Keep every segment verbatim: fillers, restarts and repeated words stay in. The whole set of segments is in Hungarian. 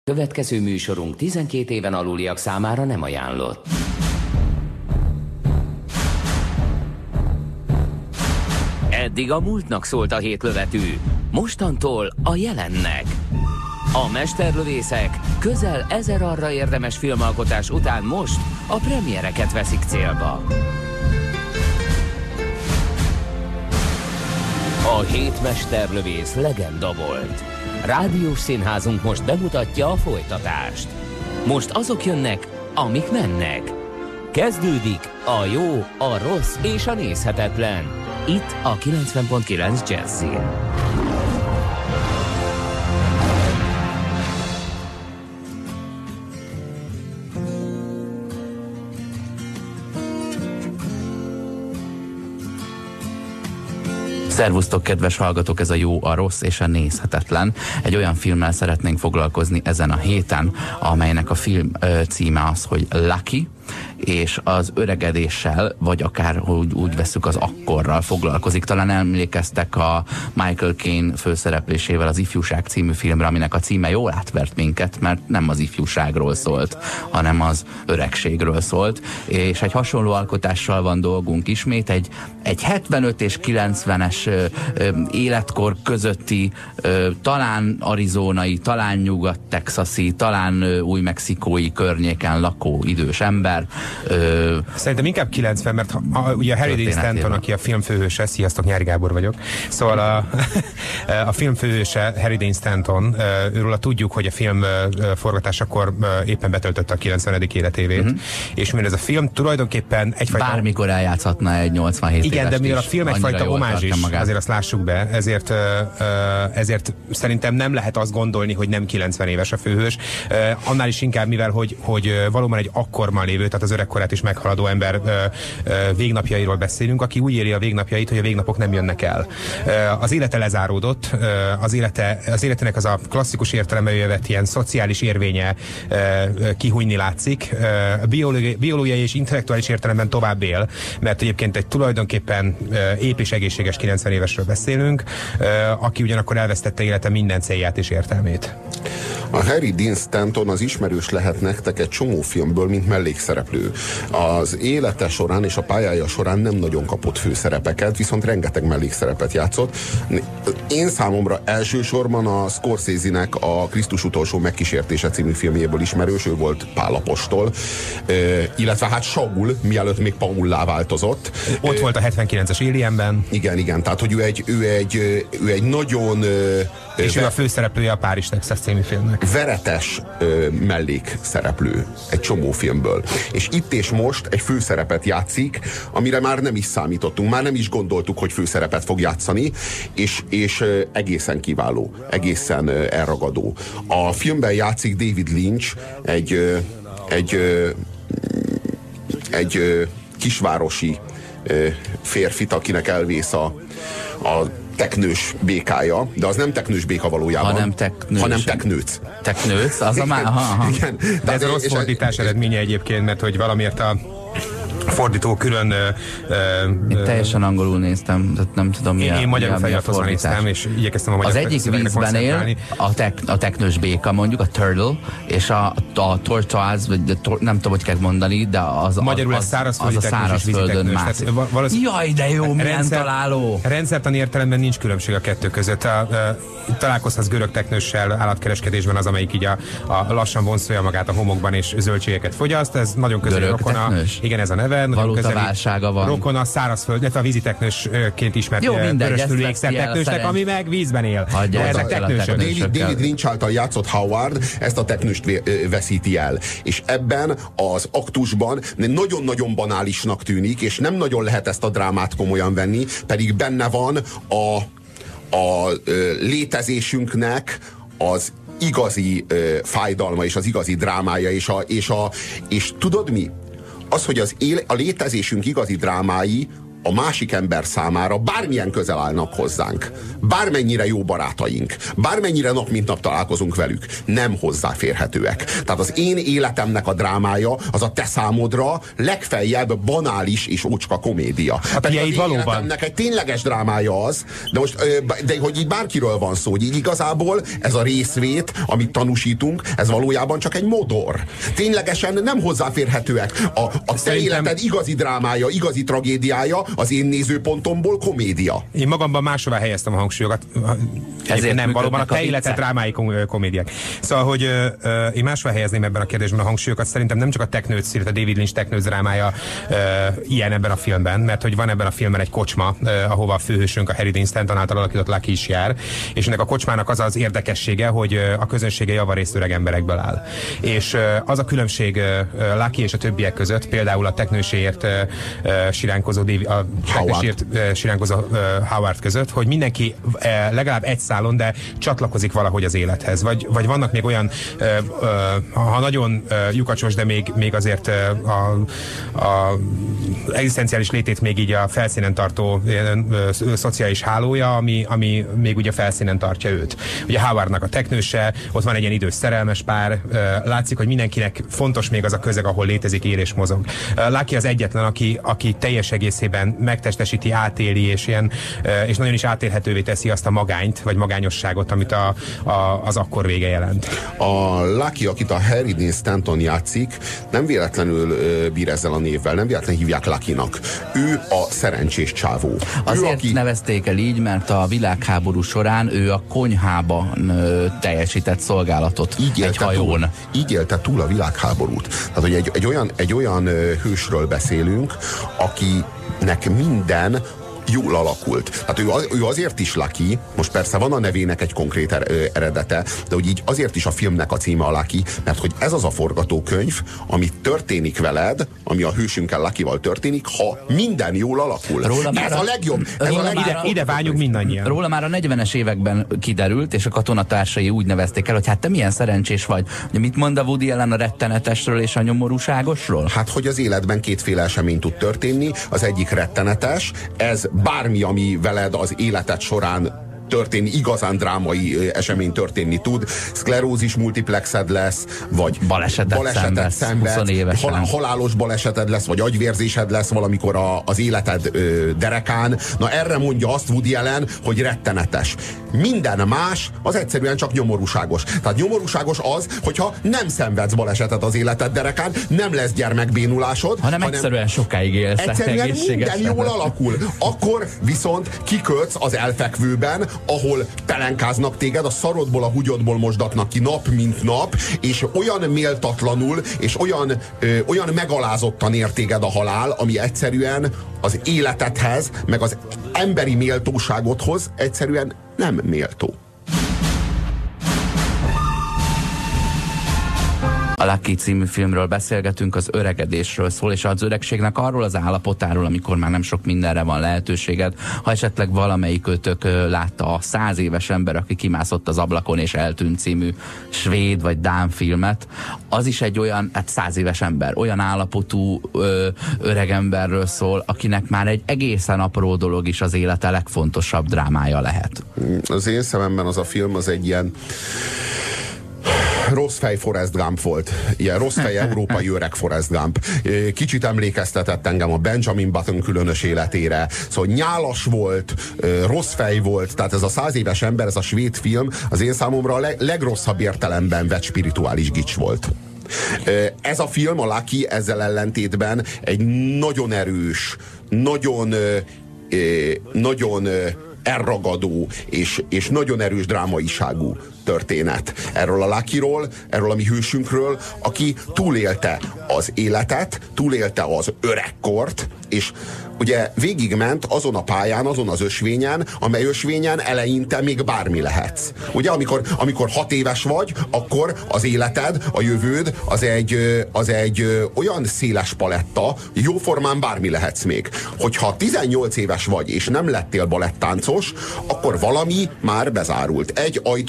Következő műsorunk tizenkét éven aluliak számára nem ajánlott. Eddig a múltnak szólt a hétlövetű, mostantól a jelennek. A mesterlövészek közel ezer arra érdemes filmalkotás után most a premiereket veszik célba. A hét mesterlövész legenda volt. Rádiós színházunk most bemutatja a folytatást. Most azok jönnek, amik mennek. Kezdődik a jó, a rossz és a nézhetetlen. Itt a kilencven pont kilenc Jazzin. Szervusztok, kedves hallgatók, ez a jó, a rossz és a nézhetetlen. Egy olyan filmmel szeretnénk foglalkozni ezen a héten, amelynek a film ö, címe az, hogy Lucky, és az öregedéssel, vagy akár úgy, úgy veszük, az akkorral foglalkozik. Talán emlékeztek a Michael Caine főszereplésével az Ifjúság című filmre, aminek a címe jól átvert minket, mert nem az ifjúságról szólt, hanem az öregségről szólt, és egy hasonló alkotással van dolgunk ismét, egy, egy hetvenöt és kilencvenes ö, ö, életkor közötti, ö, talán arizonai, talán nyugat-texasi, talán ö, új-mexikói környéken lakó idős ember. Ö, Szerintem inkább kilencven, mert a, a, ugye Harry Dean Stanton, aki a film főhőse, sziasztok, Nyári Gábor vagyok. Szóval a, a film főhőse Harry Dean Stanton, őről tudjuk, hogy a film forgatásakor éppen betöltötte a kilencvenedik életévét. Uh-huh. És mivel ez a film tulajdonképpen egyfajta... Bármikor eljátszhatna egy nyolcvanhét igen, évest. de mivel a film egyfajta homázs is, magát. Azért azt lássuk be, ezért, ezért szerintem nem lehet azt gondolni, hogy nem kilencven éves a főhős. Annál is inkább, mivel hogy, hogy valóban egy akkorban lévő, tehát az öregkorát is meghaladó ember ö, ö, végnapjairól beszélünk, aki úgy éli a végnapjait, hogy a végnapok nem jönnek el. Ö, az élete lezáródott, ö, az, élete, az életének az a klasszikus értelemben jövet ilyen szociális érvénye ö, ö, kihújni látszik. Ö, biológiai, biológiai és intellektuális értelemben tovább él, mert egyébként egy tulajdonképpen ö, ép és egészséges kilencven évesről beszélünk, ö, aki ugyanakkor elvesztette élete minden célját és értelmét. A Harry Dean Stanton az ismerős lehet nektek egy csomó filmből, mint mellékszereplő. Az élete során és a pályája során nem nagyon kapott főszerepeket, viszont rengeteg mellékszerepet játszott. Én számomra elsősorban a Scorsese-nek a Krisztus utolsó megkísértése című filmjéből ismerős, ő volt Pál apostol, illetve hát Saul, mielőtt még Paullá változott. Ott volt a hetvenkilences Alienben. Igen, igen, tehát hogy ő egy, ő egy, ő egy nagyon... És ő a főszereplője a Párizs, Texas című filmnek. Veretes ö, mellékszereplő egy csomó filmből. És itt és most egy főszerepet játszik, amire már nem is számítottunk, már nem is gondoltuk, hogy főszerepet fog játszani, és, és ö, egészen kiváló, egészen ö, elragadó. A filmben játszik David Lynch, egy, ö, egy, ö, egy ö, kisvárosi ö, férfit, akinek elvész a, a teknős békája, de az nem teknős béka valójában, hanem teknős. hanem teknőc. Teknőc? Az a már... Aha, aha. Igen. De ez a rossz fordítás eredménye egyébként, mert hogy valamiért a fordító külön... Én uh, teljesen angolul néztem, tehát nem tudom mi én, a Én magyarul feliratozva néztem, és igyekeztem a magyar az egyik vízben él, a, tek, a teknős béka mondjuk, a turtle, és a, a tortoise, vagy a tor, nem tudom, hogy kell mondani, de az, magyarul az, az, az, az a szárazföldön mászik. Jaj, de jó, milyen rendszer, találó! Rendszertani értelemben nincs különbség a kettő között. A, a, találkozhatsz görög teknőssel állatkereskedésben, az, amelyik így a, a lassan vonszolja magát a homokban, és zöldségeket fogyaszt. Ez nagyon közeli rokona. Igen, ez a neve. Valótaválsága van. Rokon a szárazföld, illetve a víziteknősként ismert vörösfülű ékszerteknősnek, ami meg vízben él. Hagyja, ezek teknősök. David, David Lynch által játszott Howard ezt a teknőst veszíti el. És ebben az aktusban nagyon-nagyon banálisnak tűnik, és nem nagyon lehet ezt a drámát komolyan venni, pedig benne van a, a létezésünknek az igazi fájdalma, és az igazi drámája, és, a, és, a, és tudod mi? Az, hogy az éle, a létezésünk igazi drámái, a másik ember számára bármilyen közel állnak hozzánk, bármennyire jó barátaink, bármennyire nap mint nap találkozunk velük, nem hozzáférhetőek. Tehát az én életemnek a drámája az a te számodra legfeljebb banális és ócska komédia. Hát az én valóban. Életemnek egy tényleges drámája az, de most, de hogy így bárkiről van szó, hogy így igazából ez a részvét, amit tanúsítunk, ez valójában csak egy modor. Ténylegesen nem hozzáférhetőek. A, a te Szerintem... életed igazi drámája, igazi tragédiája, az én nézőpontomból komédia. Én magamban máshová helyeztem a hangsúlyokat. Ezért nem, valóban a te életed drámai komédiák. Szóval, hogy ö, ö, én máshová helyezném ebben a kérdésben a hangsúlyokat. Szerintem nem csak a Technőc, illetve a David Lynch Technőc drámája ö, ilyen ebben a filmben, mert hogy van ebben a filmben egy kocsma, ö, ahova a főhősünk, a Harry Dean Stanton által alakított Lucky is jár, és ennek a kocsmának az az érdekessége, hogy ö, a közönsége javarészt öreg emberekből áll. És ö, az a különbség ö, Lucky és a többiek között, például a teknőséért ö, ö, siránkozó David, a teknőséért ö, siránkozó ö, Howard között, hogy mindenki ö, legalább egy szálon, de csatlakozik valahogy az élethez. Vagy, vagy vannak még olyan, ö, ö, ha nagyon ö, lyukacsos, de még, még azért ö, a, a egzisztenciális létét még így a felszínen tartó ö, ö, ö, szociális hálója, ami, ami még ugye a felszínen tartja őt. Ugye Howardnak a teknőse, ott van egy ilyen idős szerelmes pár, ö, látszik, hogy mindenkinek fontos még az a közeg, ahol létezik, él és mozog. Lucky az egyetlen, aki, aki teljes egészében megtestesíti, átéli, és, ilyen, ö, és nagyon is átélhetővé teszi azt a magányt, vagy magányosságot, amit a, a, az akkor vége jelent. A Lucky, akit a Harry Dean Stanton játszik, nem véletlenül ö, bír ezzel a névvel, nem véletlenül hívják Luckynak. Ő a szerencsés csávó. Azért ő, aki... nevezték el így, mert a világháború során ő a konyhában ö, teljesített szolgálatot így egy hajón. Túl, így élte túl a világháborút. Tehát, hogy egy, egy olyan, egy olyan ö, hősről beszélünk, akinek minden jól alakult. Tehát ő, az, ő azért is Lucky, most persze van a nevének egy konkrét er, ö, eredete, de hogy így azért is a filmnek a címe a Lucky, mert hogy ez az a forgatókönyv, ami történik veled, ami a hősünkkel Luckyval történik, ha minden jól alakul. Róla ez a, a legjobb. Ez a legjobb. Ide, ide vágyunk mindannyian. Róla már a negyvenes években kiderült, és a katonatársai úgy nevezték el, hogy hát te milyen szerencsés vagy. Ugye mit mond a Woody Allen a rettenetesről és a nyomorúságosról? Hát, hogy az életben kétféle esemény tud történni. Az egyik rettenetes, ez bármi, ami veled az életed során történni, igazán drámai esemény történni tud. Szklerózis multiplexed lesz, vagy balesetet, balesetet szenvedsz, hal, halálos baleseted lesz, vagy agyvérzésed lesz valamikor a, az életed ö, derekán. Na erre mondja azt Woody Allen, hogy rettenetes. Minden más az egyszerűen csak nyomorúságos. Tehát nyomorúságos az, hogyha nem szenvedsz balesetet az életed derekán, nem lesz gyermekbénulásod, hanem, hanem egyszerűen sokáig élsz. Egyszerűen minden jól alakul. Akkor viszont kikötsz az elfekvőben, ahol pelenkáznak téged, a szarodból, a húgyodból mosdatnak ki nap, mint nap, és olyan méltatlanul, és olyan, ö, olyan megalázottan ér téged a halál, ami egyszerűen az életedhez, meg az emberi méltóságodhoz egyszerűen nem méltó. A Lucky című filmről beszélgetünk, az öregedésről szól, és az öregségnek arról az állapotáról, amikor már nem sok mindenre van lehetőséged. Ha esetleg valamelyikőtök látta a Száz éves ember, aki kimászott az ablakon és eltűnt című svéd vagy dán filmet, az is egy olyan, hát száz éves ember, olyan állapotú ö, öreg emberről szól, akinek már egy egészen apró dolog is az élete legfontosabb drámája lehet. Az én szememben az a film az egy ilyen rossz fej Forrest Gump volt. Ilyen rossz fej európai öreg Forrest Gump. Kicsit emlékeztetett engem a Benjamin Button különös életére. Szóval nyálas volt, rossz fej volt, tehát ez a száz éves ember, ez a svéd film az én számomra a leg, legrosszabb értelemben vett spirituális gics volt. Ez a film, a Lucky ezzel ellentétben egy nagyon erős, nagyon nagyon elragadó és, és nagyon erős drámaiságú történet. Erről a Luckyról, erről a mi hősünkről, aki túlélte az életet, túlélte az öregkort, és ugye végigment azon a pályán, azon az ösvényen, amely ösvényen eleinte még bármi lehetsz. Ugye, amikor, amikor hat éves vagy, akkor az életed, a jövőd, az egy, az egy olyan széles paletta, jóformán bármi lehetsz még. Hogyha tizennyolc éves vagy, és nem lettél balettáncos, akkor valami már bezárult. Egy ajtó már bezárult,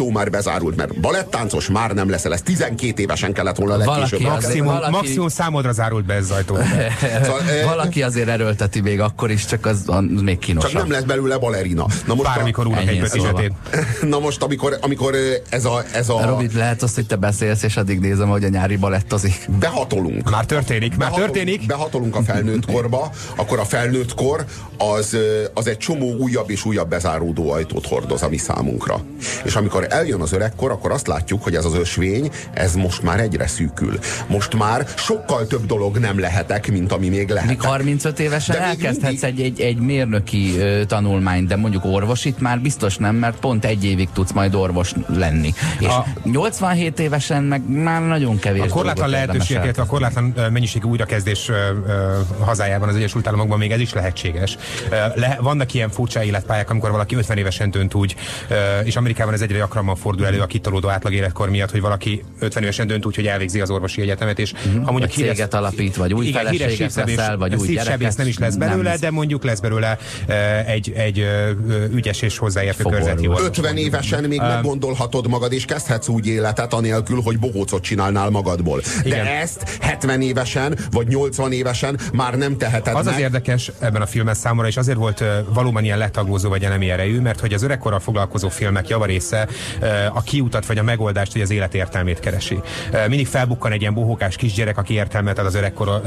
bezárult, mert balettáncos már nem leszel, ez tizenkét évesen kellett volna legkésőbb. Maximum, valaki... maximum számodra zárult be ez ajtó. Szóval, valaki azért erőlteti még akkor is, csak az, az még kínosabb. Csak nem lesz belőle balerina. Na most bármikor úrnak egy bötizsetét. Na most, amikor, amikor ez a... Ez a... Robi, lehet azt, hogy te beszélsz, és addig nézem, hogy a nyári balettozik. Behatolunk. Már történik, már behatolunk, történik. Behatolunk a felnőtt korba, akkor a felnőtt kor az, az egy csomó újabb és újabb bezáródó ajtót hordoz a mi számunkra. És amikor eljön az öregkor, akkor azt látjuk, hogy ez az ösvény, ez most már egyre szűkül. Most már sokkal több dolog nem lehetek, mint ami még lehet. Míg harmincöt évesen elkezdhetsz mindig... egy, egy, egy mérnöki ö, tanulmányt, de mondjuk orvosit már biztos nem, mert pont egy évig tudsz majd orvos lenni. És a... nyolcvanhét évesen meg már nagyon kevés. A korlátlan lehetőségeket, a korlátlan mennyiségű újrakezdés ö, ö, hazájában, az Egyesült Államokban még ez is lehetséges. Le, vannak ilyen furcsa életpályák, amikor valaki ötven évesen dönt úgy, és Amerikában ez egyre gyakrabban fordul elő a kitolódó átlag életkor miatt, hogy valaki ötven évesen dönt úgy, hogy elvégzi az orvosi egyetemet, és mm-hmm. ha mondjuk híres, céget alapít, vagy új igen, feleséget veszel, vagy új gyereket, nem is lesz belőle, nem. De mondjuk lesz belőle egy, egy ügyes és hozzáértő körzeti orvos. ötven évesen még um, meggondolhatod magad, és kezdhetsz úgy életet anélkül, hogy bohócot csinálnál magadból. De igen. Ezt hetven évesen, vagy nyolcvan évesen már nem teheted az meg. Az érdekes ebben a filmben számomra, és azért volt uh, valóban ilyen letaglózó vagy elemi erejű, mert hogy az öregkorral foglalkozó filmek javarésze uh, a kiutat vagy a megoldást, hogy az élet értelmét keresi. Uh, mindig felbukkan egy ilyen bohókás kisgyerek, aki értelmet ad az öregkor, uh,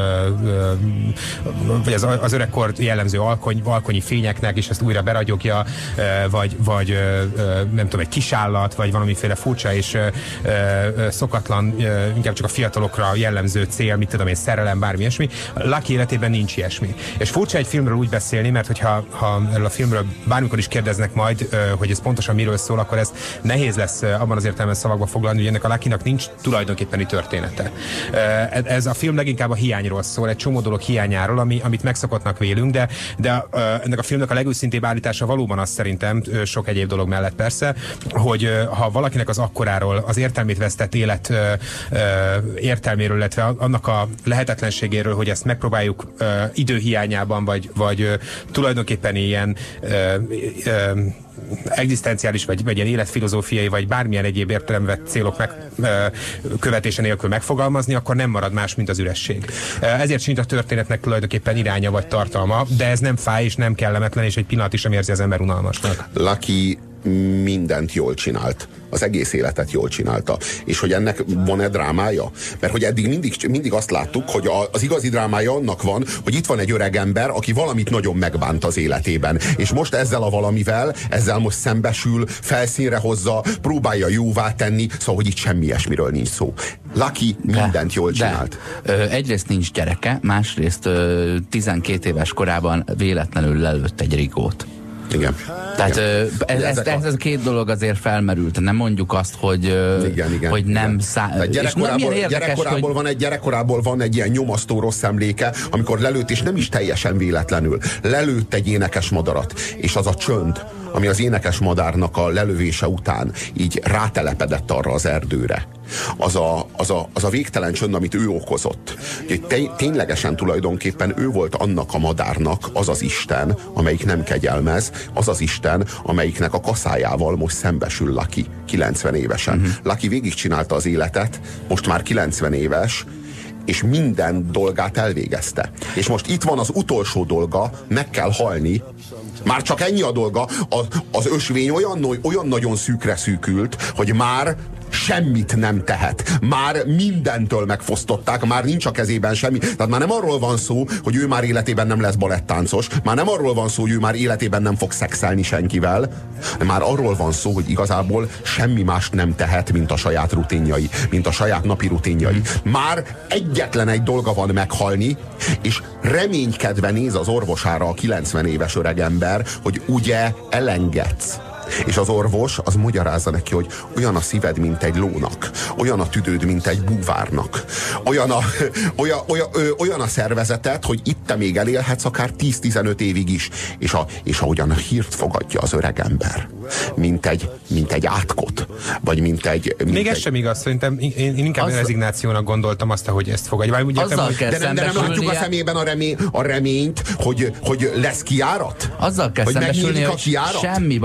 uh, uh, vagy az, az öregkor jellemző alkony, alkonyi fényeknek, és ezt újra beragyogja, uh, vagy, vagy uh, nem tudom, egy kisállat, vagy valamiféle furcsa és uh, uh, szokatlan, uh, inkább csak a fiatalokra jellemző cél, mit tudom én, szerelem, bármi ilyesmi. Lucky életében nincs ilyesmi. És furcsa egy filmről úgy beszélni, mert hogyha ha erről a filmről bármikor is kérdeznek majd, hogy ez pontosan miről szól, akkor ez nehéz lesz abban az értelemben szavakba foglalni, hogy ennek a Luckynak nincs tulajdonképpeni története. Ez a film leginkább a hiányról szól, egy csomó dolog hiányáról, ami, amit megszokottnak vélünk, de, de ennek a filmnek a legőszintébb állítása valóban az szerintem, sok egyéb dolog mellett persze, hogy ha valakinek az akkoráról, az értelmét vesztett élet értelméről, illetve annak a lehetetlenségéről, hogy ezt megpróbáljuk időhiányában, vagy, vagy tulajdonképpen ilyen egzisztenciális, vagy, vagy ilyen életfilozófiai, vagy bármilyen egyéb értelemben vett célok meg, követése nélkül megfogalmazni, akkor nem marad más, mint az üresség. Ezért sincs a történetnek tulajdonképpen iránya vagy tartalma, de ez nem fáj és nem kellemetlen, és egy pillanat is sem érzi az ember unalmasnak. Lucky mindent jól csinált. Az egész életet jól csinálta. És hogy ennek van-e drámája? Mert hogy eddig mindig, mindig azt láttuk, hogy a, az igazi drámája annak van, hogy itt van egy öreg ember, aki valamit nagyon megbánt az életében. És most ezzel a valamivel, ezzel most szembesül, felszínre hozza, próbálja jóvá tenni, szóval, hogy itt semmi ilyesmiről nincs szó. Lucky mindent jól csinált. De, ö, egyrészt nincs gyereke, másrészt ö, tizenkét éves korában véletlenül lelőtt egy rigót. Igen. Tehát igen. Ez, ez, ez, ez a két dolog azért felmerült. Nem mondjuk azt, hogy, igen, igen, hogy nem szá... Gyerekkorából, gyerekkorából, hogy... van egy, gyerekkorából van egy ilyen nyomasztó rossz emléke, amikor lelőtt, és nem is teljesen véletlenül. Lelőtt egy énekes madarat, és az a csönd, ami az énekes madárnak a lelövése után így rátelepedett arra az erdőre. Az a, az a, az a végtelen csönd, amit ő okozott. Tény, ténylegesen tulajdonképpen ő volt annak a madárnak az az Isten, amelyik nem kegyelmez, az az Isten, amelyiknek a kaszájával most szembesül Lucky, kilencven évesen. Uh-huh. Lucky végigcsinálta az életet, most már kilencven éves, és minden dolgát elvégezte. És most itt van az utolsó dolga, meg kell halni. Már csak ennyi a dolga, az, az ösvény olyan, olyan nagyon szűkre szűkült, hogy már semmit nem tehet. Már mindentől megfosztották, már nincs a kezében semmi. Tehát már nem arról van szó, hogy ő már életében nem lesz balettáncos, már nem arról van szó, hogy ő már életében nem fog szexelni senkivel, már arról van szó, hogy igazából semmi mást nem tehet, mint a saját rutinjai, mint a saját napi rutinjai. Már egyetlen egy dolga van meghalni, és reménykedve néz az orvosára a kilencven éves öregember, hogy ugye elengedsz. És az orvos az magyarázza neki, hogy olyan a szíved, mint egy lónak, olyan a tüdőd, mint egy búvárnak, olyan a, olyan, olyan, olyan a szervezeted, hogy itt te még elélhetsz akár tíz-tizenöt évig is, és, a, és ahogyan a hírt fogadja az öregember, mint egy, mint egy átkot, vagy mint egy... Mint még egy... ez sem igaz, szerintem én, én inkább az... rezignációnak gondoltam azt, hogy ezt fogadja. Ugye, Azzal hogy... kell de, nem, de nem látjuk a szemében a, remény, a reményt, hogy, hogy lesz kijárat? Azzal kell hogy szembesülni, hogy semmi bajod nincs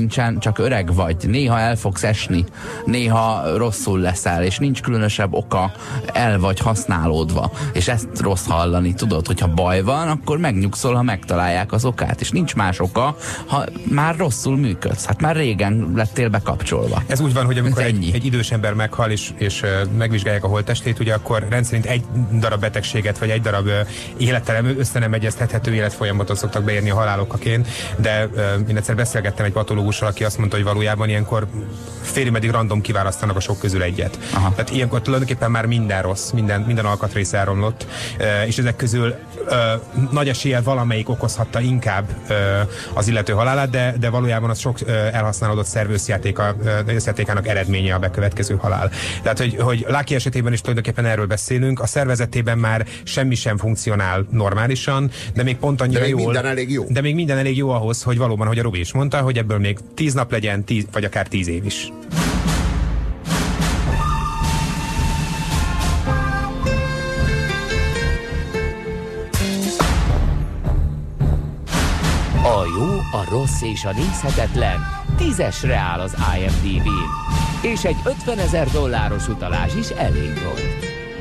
nincsen, csak öreg vagy, néha el fogsz esni, néha rosszul leszel, és nincs különösebb oka, el vagy használódva, és ezt rossz hallani, tudod, hogyha baj van, akkor megnyugszol, ha megtalálják az okát, és nincs más oka, ha már rosszul működsz, hát már régen lettél bekapcsolva. Ez úgy van, hogy amikor egy, egy idős ember meghal, és, és uh, megvizsgálják a holttestét, ugye akkor rendszerint egy darab betegséget, vagy egy darab uh, élettel össze nem egyeztethető életfolyamatot szoktak beírni a halálokaként, de uh, én egyszer beszélgettem egy patológussal, aki azt mondta, hogy valójában ilyenkor félig meddig random kiválasztanak a sok közül egyet. Aha. Tehát ilyenkor tulajdonképpen már minden rossz, minden, minden alkatrész elromlott, uh, és ezek közül uh, nagy eséllyel valamelyik okozhatta inkább uh, az illető halálát, de, de valójában az sok uh, elhasználódott szerv összjátéka, uh, összjátékának eredménye a bekövetkező halál. Tehát, hogy, hogy Lucky esetében is tulajdonképpen erről beszélünk, a szervezetében már semmi sem funkcionál normálisan, de még pont annyira de még jól, minden elég jó. de még minden elég jó ahhoz, hogy valóban, hogy a Robi is mondta, hogy ebből még tíz nap legyen, tíz, vagy akár tíz év is. A jó, a rossz és a nézhetetlen tízesre áll az I M D B-n, és egy ötvenezer dolláros utalás is elég volt.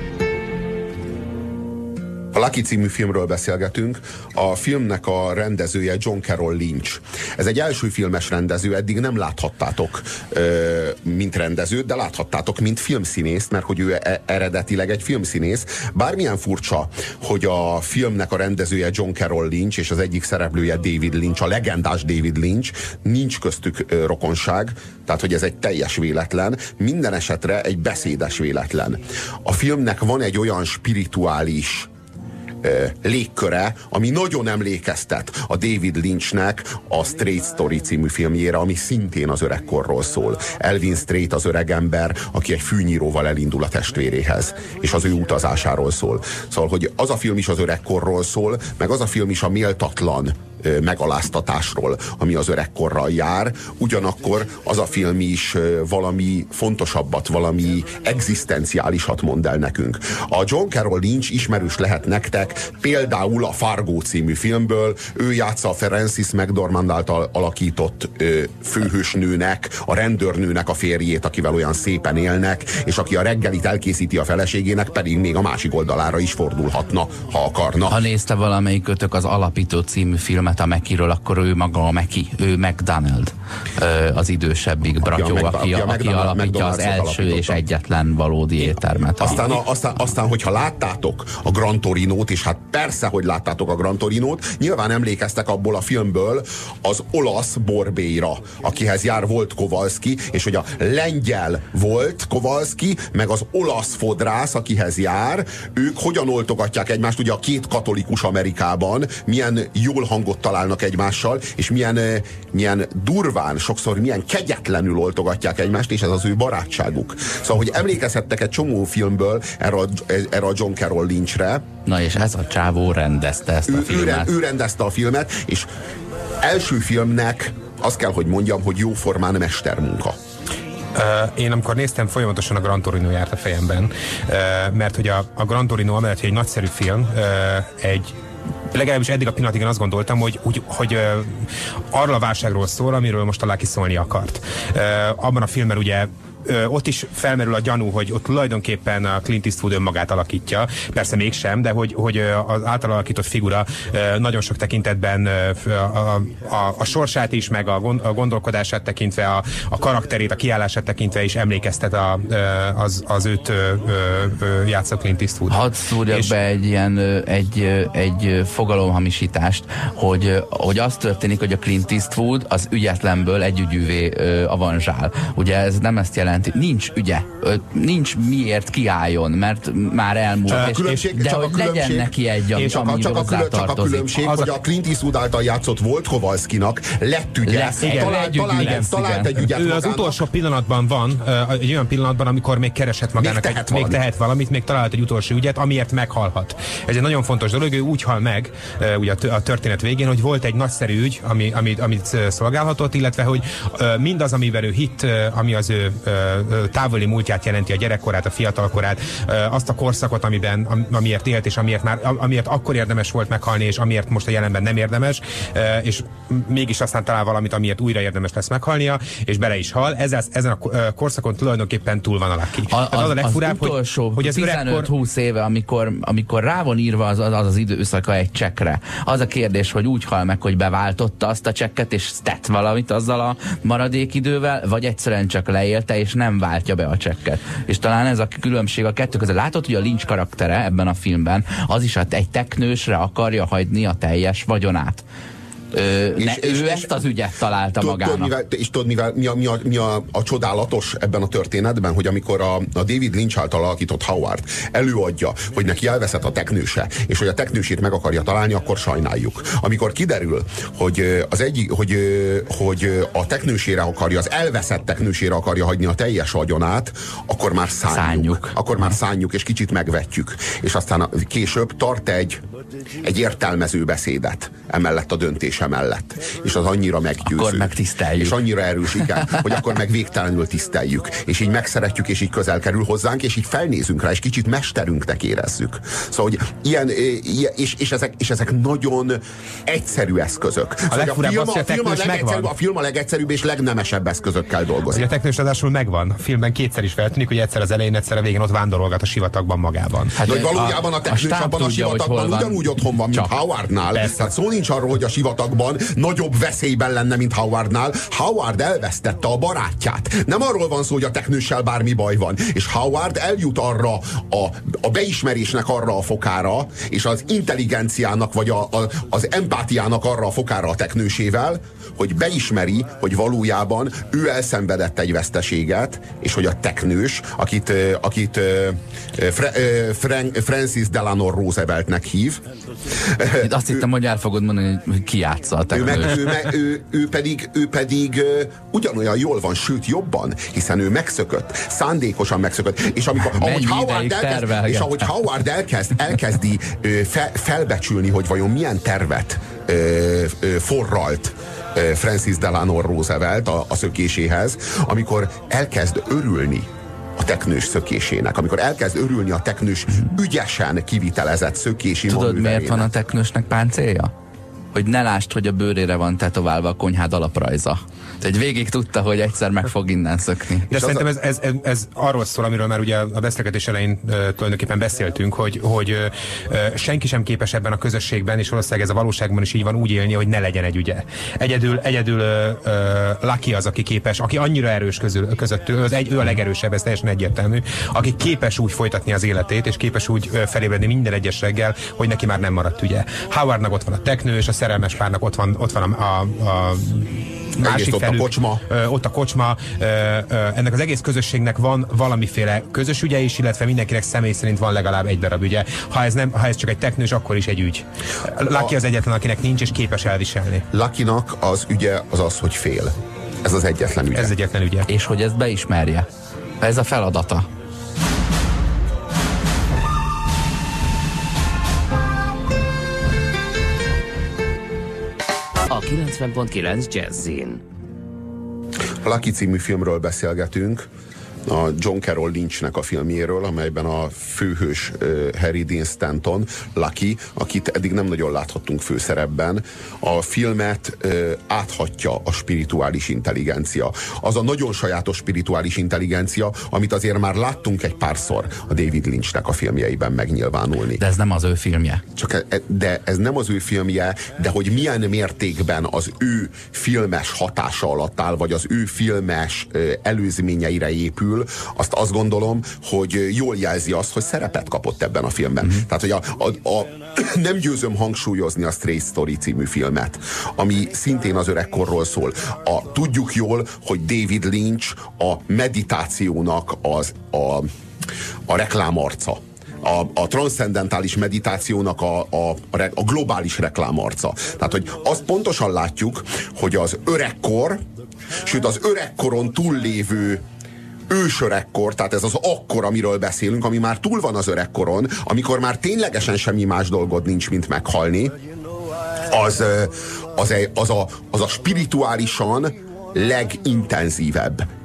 A Lucky című filmről beszélgetünk. A filmnek a rendezője John Carroll Lynch. Ez egy első filmes rendező, eddig nem láthattátok mint rendezőt, de láthattátok mint filmszínészt, mert hogy ő eredetileg egy filmszínész. Bármilyen furcsa, hogy a filmnek a rendezője John Carroll Lynch, és az egyik szereplője David Lynch, a legendás David Lynch, nincs köztük rokonság, tehát hogy ez egy teljes véletlen, minden esetre egy beszédes véletlen. A filmnek van egy olyan spirituális légköre, ami nagyon emlékeztet a David Lynchnek a Straight Story című filmjére, ami szintén az öregkorról szól. Elvin Straight az öregember, aki egy fűnyíróval elindul a testvéréhez, és az ő utazásáról szól. Szóval, hogy az a film is az öregkorról szól, meg az a film is a méltatlan megaláztatásról, ami az öregkorral jár, ugyanakkor az a film is valami fontosabbat, valami egzisztenciálisat mond el nekünk. A John Carroll Lynch ismerős lehet nektek például a Fargo című filmből, ő játsza a Frances McDormand által alakított ö, főhősnőnek, a rendőrnőnek a férjét, akivel olyan szépen élnek, és aki a reggelit elkészíti a feleségének, pedig még a másik oldalára is fordulhatna, ha akarna. Ha nézte valamelyikötök az Alapító című filmet a Mekiről, akkor ő maga a Meki, ő McDonald, az idősebbik bratyó, aki, aki, aki alapítja az első és egyetlen valódi éttermet. Aztán, a, aztán, aztán, hogyha láttátok a Gran Torinót, és hát persze, hogy láttátok a Gran Torinót, nyilván emlékeztek abból a filmből az olasz Borbélyra, akihez jár Volt Kowalski, és hogy a lengyel Volt Kowalski, meg az olasz fodrász, akihez jár, ők hogyan oltogatják egymást, ugye a két katolikus Amerikában, milyen jól hangot találnak egymással, és milyen, milyen durván, sokszor milyen kegyetlenül oltogatják egymást, és ez az ő barátságuk. Szóval, hogy emlékezhettek egy csomó filmből erre a, erre a John Carroll Lynchre. Na és ez a csávó rendezte ezt ő, a filmet. Ő, ő rendezte a filmet, és első filmnek azt kell, hogy mondjam, hogy jóformán mestermunka. Uh, én amikor néztem, folyamatosan a Gran Torino járt a fejemben, uh, mert hogy a, a Gran Torino amellett, hogy egy nagyszerű film, uh, egy legalábbis eddig a pillanatig én azt gondoltam, hogy, hogy, hogy uh, arról a válságról szól, amiről most a Lucky szólni akart. Uh, abban a filmben ugye Ö, ott is felmerül a gyanú, hogy ott tulajdonképpen a Clint Eastwood önmagát alakítja, persze mégsem, de hogy, hogy az által alakított figura ö, nagyon sok tekintetben ö, a, a, a sorsát is, meg a, gond, a gondolkodását tekintve, a, a karakterét, a kiállását tekintve is emlékeztet a, az, az őt ö, ö, játszó Clint Eastwood. Hadd szúrjak és... be egy ilyen egy, egy fogalomhamisítást, hogy, hogy az történik, hogy a Clint Eastwood az ügyetlenből együgyűvé avanzsál. Ugye ez nem ezt jelenti, nincs ügye, nincs miért kiálljon, mert már elmúlt, és, és, de hogy legyen neki egy, ami csak a, csak a, külön, csak a különbség, az hogy a Clint Eastwood által játszott Volt Kowalskinak lett ügye, lesz, igen, talált, egy talált, ügy, talált egy ügyet ő magának. Az utolsó pillanatban van, egy olyan pillanatban, amikor még keresett magának, még tehet, egy, valamit. még tehet valamit, még talált egy utolsó ügyet, amiért meghalhat. Ez egy nagyon fontos dolog, ő úgy hal meg, ugye a történet végén, hogy volt egy nagyszerű ügy, ami, amit, amit szolgálhatott, illetve hogy mindaz, amivel ő hitt, ami az ő távoli múltját jelenti, a gyerekkorát, a fiatalkorát, azt a korszakot, amiben, amiért élt, és amiért, már, amiért akkor érdemes volt meghalni, és amiért most a jelenben nem érdemes, és mégis aztán talál valamit, amiért újra érdemes lesz meghalnia, és bele is hal. Ezzel, ezen a korszakon tulajdonképpen túl van a Lucky. A, az, az a legfurább, az utolsó, hogy, hogy az tizenöt-húsz éve, amikor, amikor rá van írva az, az az időszaka egy csekkre. Az a kérdés, hogy úgy hal meg, hogy beváltotta azt a csekket, és tett valamit azzal a maradék idővel, vagy egyszerűen csak leélte, és nem váltja be a csekket. És talán ez a különbség a kettő között. Látod, hogy a Lynch karaktere ebben a filmben, az is egy teknősre akarja hagyni a teljes vagyonát. Ö, és, ne, és, ő és, ezt az ügyet találta tud, magának. Tudod, mivel, és tudod, mivel, mi, a, mi, a, mi a, a csodálatos ebben a történetben, hogy amikor a, a David Lynch által alakított Howard előadja, hogy neki elveszett a teknőse, és hogy a teknősét meg akarja találni, akkor sajnáljuk. Amikor kiderül, hogy az egyik, hogy, hogy a teknősére akarja, az elveszett teknősére akarja hagyni a teljes vagyonát, akkor már szánjuk. szánjuk. Akkor már szánjuk, és kicsit megvetjük. És aztán később tart egy, egy értelmező beszédet emellett a döntése mellett. És az annyira meggyőző. Akkor megtiszteljük. És annyira erős, igen, hogy akkor meg végtelenül tiszteljük. És így megszeretjük, és így közel kerül hozzánk, és így felnézünk rá, és kicsit mesterünknek érezzük. Szóval, hogy ilyen, és, és, ezek, és ezek nagyon egyszerű eszközök. A, szóval a, film, az, a, film a, legegyszerűbb, a film a legegyszerűbb és legnemesebb eszközökkel dolgozik. A teknős adásul megvan. A filmben kétszer is feltűnik, hogy egyszer az elején, egyszer a végén ott vándorolgat a sivatagban magában. Hát, hogy valójában a, a teknős abban a sivatagban ugyanúgy otthon van, mint Howardnál. Tehát szó nincs arról, hogy a sivatag nagyobb veszélyben lenne, mint Howardnál. Howard elvesztette a barátját. Nem arról van szó, hogy a teknőssel bármi baj van. És Howard eljut arra a, a beismerésnek arra a fokára, és az intelligenciának, vagy a, a, az empátiának arra a fokára a teknősével, hogy beismeri, hogy valójában ő elszenvedett egy veszteséget, és hogy a teknős, akit, akit Fra, Frank, Francis Delano Rooseveltnek hív. Itt azt hittem, hogy el fogod mondani, hogy ki játsza a teknős. Ő, meg, ő, meg, ő, ő pedig, ő pedig ugyanolyan jól van, sőt jobban, hiszen ő megszökött, szándékosan megszökött, és amikor ahogy Howard, elkezd, és ahogy Howard elkezd, elkezdi fe, felbecsülni, hogy vajon milyen tervet ö, ö, forralt Francis Delano Roosevelt a, a szökéséhez, amikor elkezd örülni a teknős szökésének, amikor elkezd örülni a teknős ügyesen kivitelezett szökési manőverének. Tudod, miért van a teknősnek páncélja? Hogy ne lásd, hogy a bőrére van tetoválva a konyhád alaprajza. Tehát végig tudta, hogy egyszer meg fog innen szökni. De szerintem ez, ez, ez, ez arról szól, amiről már ugye a beszélgetés elején uh, tulajdonképpen beszéltünk, hogy, hogy uh, senki sem képes ebben a közösségben, és valószínűleg ez a valóságban is így van, úgy élni, hogy ne legyen egy ügye. Egyedül, egyedül uh, Lucky az, aki képes, aki annyira erős közül, közöttől, az egy, ő a legerősebb, ez teljesen egyértelmű, aki képes úgy folytatni az életét, és képes úgy uh, felébredni minden egyes reggel, hogy neki már nem maradt ügye. Howardnak ott van a teknős, a szerelmes párnak ott van, ott van a, a, a másik ott felül, a kocsma. Ö, ott a kocsma. Ö, ö, ennek az egész közösségnek van valamiféle közös ügye is, illetve mindenkinek személy szerint van legalább egy darab ügye. Ha ez, nem, ha ez csak egy teknős, akkor is egy ügy. Lucky az egyetlen, akinek nincs, és képes elviselni. Luckynak az ügye az az, hogy fél. Ez az egyetlen ügye. Ez egyetlen ügye. És hogy ezt beismerje. Ez a feladata. A kilencven pont kilenc Jazzin. A Lucky című filmről beszélgetünk, a John Carroll Lynchnek a filmjéről, amelyben a főhős uh, Harry Dean Stanton, Lucky, akit eddig nem nagyon láthattunk főszerepben, a filmet uh, áthatja a spirituális intelligencia. Az a nagyon sajátos spirituális intelligencia, amit azért már láttunk egy párszor a David Lynchnek a filmjeiben megnyilvánulni. De ez nem az ő filmje. Csak e, de ez nem az ő filmje, de hogy milyen mértékben az ő filmes hatása alatt áll, vagy az ő filmes uh, előzményeire épül, azt azt gondolom, hogy jól jelzi azt, hogy szerepet kapott ebben a filmben. Mm-hmm. Tehát, hogy a, a, a, nem győzöm hangsúlyozni a Straight Story című filmet, ami szintén az öregkorról szól. A, tudjuk jól, hogy David Lynch a meditációnak az, a, a reklámarca. A, a transzcendentális meditációnak a, a, a globális reklámarca. Tehát, hogy azt pontosan látjuk, hogy az öregkor, sőt az öregkoron túllévő ősöregkor, tehát ez az akkor, amiről beszélünk, ami már túl van az öregkoron, amikor már ténylegesen semmi más dolgod nincs, mint meghalni, az, az, az, a, az a spirituálisan legintenzívebb